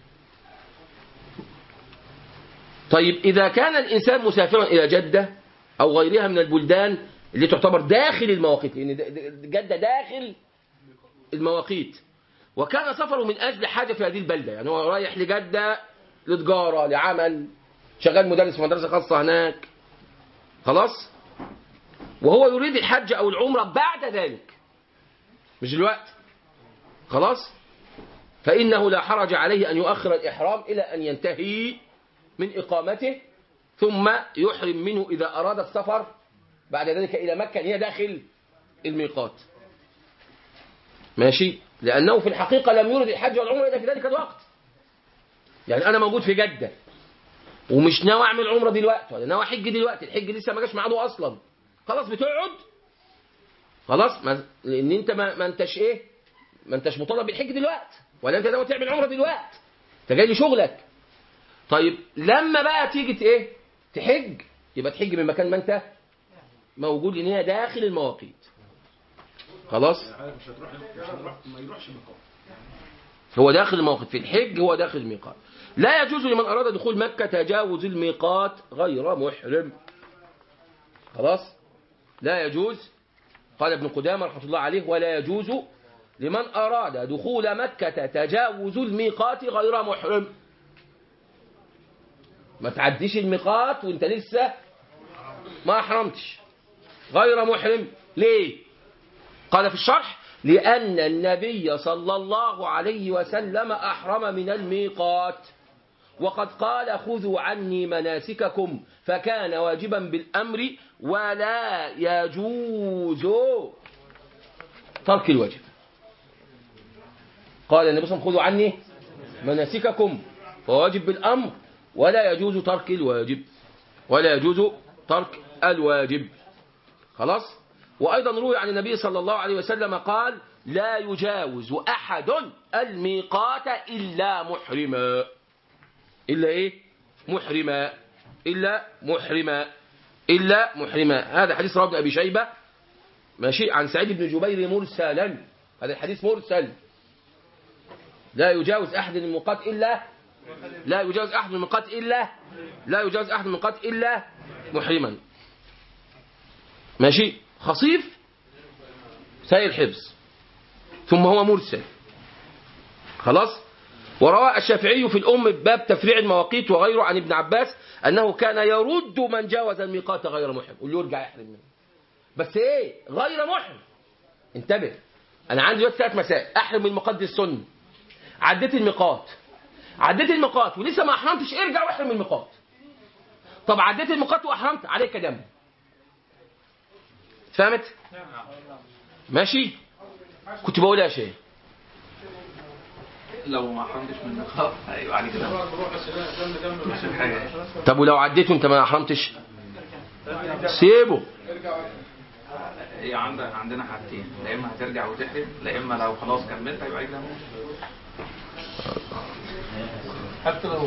طيب إذا كان الإنسان مسافرا إلى جدة أو غيرها من البلدان اللي تعتبر داخل المواقيت، لأن جدة داخل المواقيت. وكان سفره من أجل حاجة في هذه البلدة، يعني هو رايح لجدة لتجارة لعمل، شغال مدرس في مدرسة خاصة هناك، خلاص، وهو يريد الحج أو العمرة بعد ذلك مش دلوقتي، خلاص، فإنه لا حرج عليه أن يؤخر الإحرام إلى أن ينتهي من إقامته، ثم يحرم منه إذا أراد السفر بعد ذلك إلى مكة هي داخل الميقات. ماشي، لأنه في الحقيقة لم يرد الحج والعمرة إلا في ذلك الوقت. يعني أنا موجود في جدة ومش ناوي أعمل عمرة دلوقتي ولا ناوي أحج دلوقتي، الحج لسه ما جاش ميعاده أصلا، خلاص بتقعد، خلاص، ما لأن أنت ما, ما أنتش إيه، ما أنتش مطالب بالحج دلوقتي، ولا أنت ناوي تعمل عمرة دلوقتي، أنت جاي لشغلك. طيب لما بقى تيجي إيه تحج، يبقى تحج من مكان ما أنت موجود، لأن هي داخل المواقيت، خلاص، هو داخل الموقف في الحج، هو داخل الميقات. لا يجوز لمن أراد دخول مكة تجاوز الميقات غير محرم، خلاص، لا يجوز. قال ابن قدامة رحمة الله عليه: ولا يجوز لمن أراد دخول مكة تجاوز الميقات غير محرم. ما تعديش الميقات وانت لسه ما أحرمتش، غير محرم. ليه؟ قال في الشرح: لأن النبي صلى الله عليه وسلم أحرم من الميقات، وقد قال: خذوا عني مناسككم، فكان واجبا بالأمر ولا يجوز ترك الواجب. قال النبي صلى الله عليه وسلم: خذوا عني مناسككم، فواجب بالأمر ولا يجوز ترك الواجب، ولا يجوز ترك الواجب، خلاص. وأيضا روي عن النبي صلى الله عليه وسلم قال: لا يجاوز أحد الميقات إلا محرما. إلا إيه؟ محرما، إلا محرما، إلا محرما. هذا حديث رواه ابن أبي شيبة، ماشي، عن سعيد بن جبير مرسلا، هذا الحديث مرسل. لا يجاوز أحد الميقات إلا لا يجاوز أحد الميقات إلا لا يجاوز أحد الميقات إلا محرما، ماشي، خصيف سيء الحفظ، ثم هو مرسل، خلاص. وروى الشافعي في الأم باب تفريع المواقيت وغيره عن ابن عباس أنه كان يرد من جاوز الميقات غير محرم، واللي يرجع يحرم منه، بس إيه غير محرم. انتبه، أنا عندي دلوقتي ثلاث مسائل: أحرم من الميقات السني، عديت الميقات عديت الميقات ولسه ما أحرمتش، ارجع واحرم من الميقات. طب عديت الميقات وأحرمت، عليك دم. فهمت؟ ماشي. كنت بقول يا شيخ لو ما حرمتش من النقاب هيبقى عليك دم. طب ولو عديت وانت ما احرمتش سيبه. هي عندنا عندنا حاجتين: لا اما هترجع وتحرم، لا اما لو خلاص كملت هيبقى عليك دم. حتى لو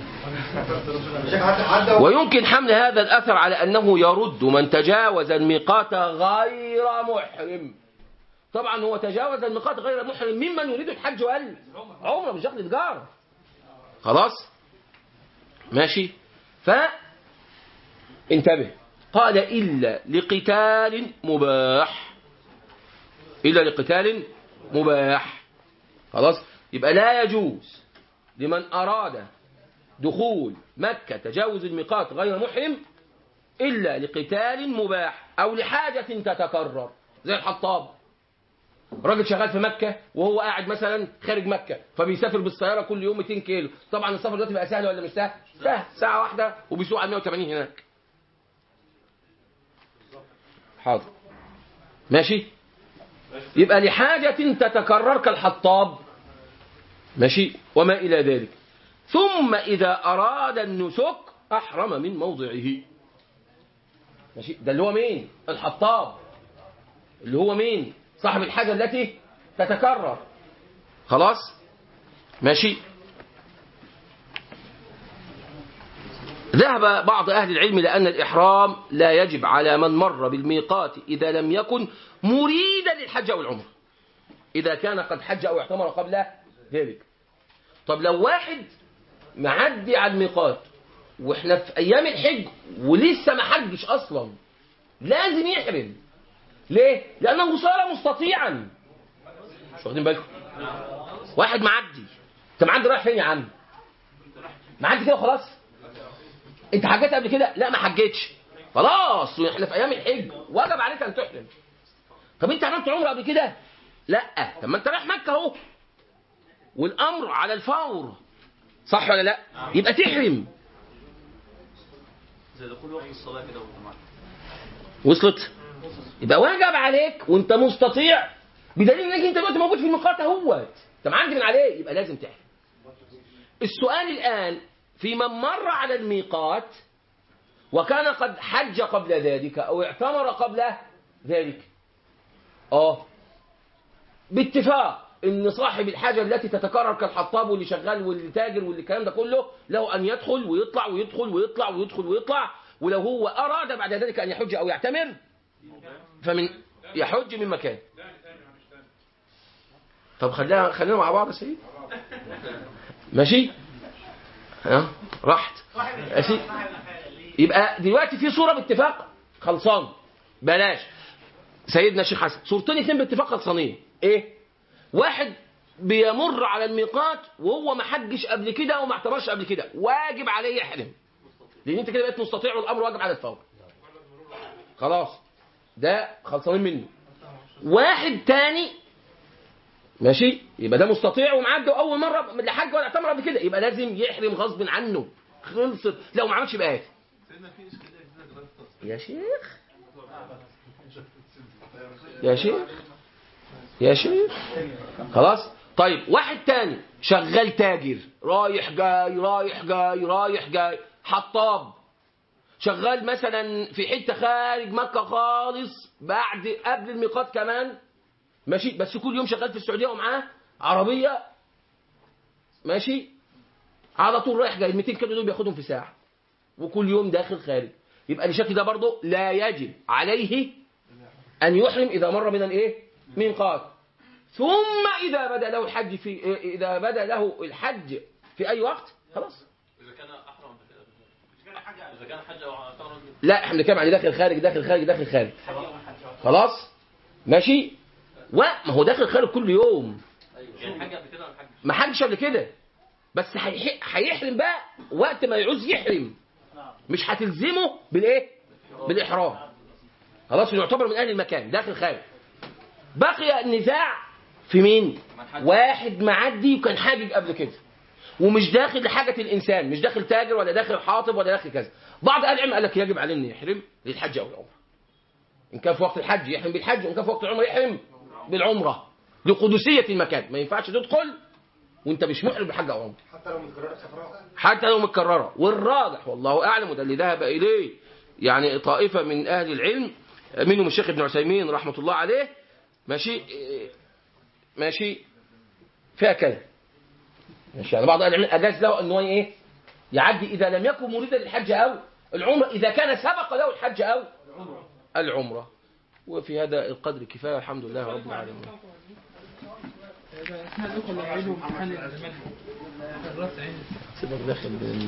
ويمكن حمل هذا الأثر على أنه يرد من تجاوز الميقات غير محرم. طبعا هو تجاوز الميقات غير محرم ممن يريد الحج والعمرة، مش دخل تجارة، خلاص، ماشي. فانتبه، قال: إلا لقتال مباح، إلا لقتال مباح، خلاص. يبقى لا يجوز لمن أراد دخول مكة تجاوز الميقات غير محرم إلا لقتال مباح أو لحاجة تتكرر، زي الحطاب، راجل شغال في مكة وهو قاعد مثلا خارج مكة، فبيسافر بالسيارة كل يوم مئتين كيلو. طبعا السفر دلوقتي بقى سهل ولا مش سهل؟ سهل، ساعة واحدة وبيسوق على مئة وثمانين هناك. حاضر، ماشي. يبقى لحاجة تتكرر كالحطاب، ماشي، وما إلى ذلك. ثم إذا أراد النسك أحرم من موضعه، ماشي. ده اللي هو مين؟ الحطاب، اللي هو مين؟ صاحب الحاجة التي تتكرر، خلاص، ماشي. ذهب بعض أهل العلم لأن الإحرام لا يجب على من مر بالميقات إذا لم يكن مريدا للحج أو العمرة، إذا كان قد حج أو اعتمر قبل ذلك. طب لو واحد معدي على الميقات واحنا في أيام الحج ولسه ما حجش أصلا، لازم يحرم. ليه؟ لأنه صار مستطيعا. مش واخدين بالكم؟ واحد معدي، انت معدي رايح فين يا عم؟ معدي كده وخلاص؟ انت حجيت قبل كده؟ لا ما حجيتش. خلاص احنا في ايام الحج وجب عليك ان تحرم. طب انت عملت عمره قبل كده؟ لا. طب ما انت رايح مكه اهو والامر على الفور، صح ولا لا؟ يبقى تحرم. زي دخول وقت الصلاه كده والجماعه. وصلت؟ يبقى واجب عليك وانت مستطيع، بدليل انك انت دلوقتي موجود في الميقات اهوت، انت معدي من عليه، يبقى لازم تحرم. السؤال الان في من مر على الميقات وكان قد حج قبل ذلك او اعتمر قبل ذلك، اه باتفاق ان صاحب الحاجه التي تتكرر كالحطاب واللي شغال واللي تاجر واللي الكلام ده كله له ان يدخل ويطلع ويدخل ويطلع ويدخل ويطلع، ولو هو اراد بعد ذلك ان يحج او يعتمر فمن يحج من مكان. طب خلينا خلينا مع بعض يا سيدي. ماشي؟ ها راحت. ماشي؟ يبقى دلوقتي في صوره باتفاق خلصان، بلاش سيدنا الشيخ حسن، صورتين اثنين باتفاق خلصانين. ايه؟ واحد بيمر على الميقات وهو ما حجش قبل كده وما اعتمرش قبل كده، واجب عليه يحرم لان انت كده بقيت مستطيع والامر واجب على الفور. خلاص ده خلصانين منه. واحد تاني ماشي، يبقى ده مستطيع ومعدي اول مره لا حج ولا اعتمر قبل كده، يبقى لازم يحرم غصب عنه. خلصت. لو ما عملش يبقى آثم. يا شيخ يا شيخ يا شيخ خلاص. طيب واحد تاني شغال تاجر، رايح جاي رايح جاي رايح جاي، حطاب، شغال مثلا في حته خارج مكه خالص بعد قبل الميقات كمان، ماشي، بس كل يوم شغال في السعوديه ومعاه عربيه، ماشي، على طول رايح جاي مئتين كيلو دول بياخدهم في ساعه، وكل يوم داخل خارج، يبقى الشكل ده برضه لا يجب عليه ان يحرم اذا مر من الايه؟ ميقات. ثم اذا بدا له الحج في اذا بدا له الحج في اي وقت خلاص. اذا كان احرم اذا كان حج او اعتمر. لا احنا بنتكلم عن داخل خارج داخل خارج داخل خارج. خلاص ماشي. وما هو داخل خارج كل يوم. يعني حج قبل كده ولا حج؟ ما حجش قبل كده، بس هيحرم بقى وقت ما يعوز يحرم، مش هتلزمه بالايه؟ بالاحرام. خلاص يعتبر من اهل المكان داخل خارج. بقي النزاع في مين؟ واحد معدي وكان حاجج قبل كده ومش داخل لحاجه الانسان، مش داخل تاجر ولا داخل حاطب ولا داخل كذا. بعض اهل العلم قال لك يجب عليه انه يحرم للحج او العمره. ان كان في وقت الحج يحرم بالحج، وان كان في وقت العمره يحرم بالعمره لقدسيه المكان. ما ينفعش تدخل وانت مش محرم بالحج او عمره، حتى لو متكرره سفرها، حتى لو متكرره. والراجح والله اعلم، وده اللي ذهب اليه يعني طائفه من اهل العلم منهم الشيخ ابن عثيمين رحمه الله عليه، ماشي ماشي فيها كلام، ماشي، يعني بعض اهل العلم اجاز له ان هو ايه؟ يعدي اذا لم يكن مريدا للحج او العمره، اذا كان سبق له الحج او العمره. وفي هذا القدر كفايه، الحمد لله رب العالمين. احنا ندخل نعيد امتحان المنهج الرأس عين سيبك داخل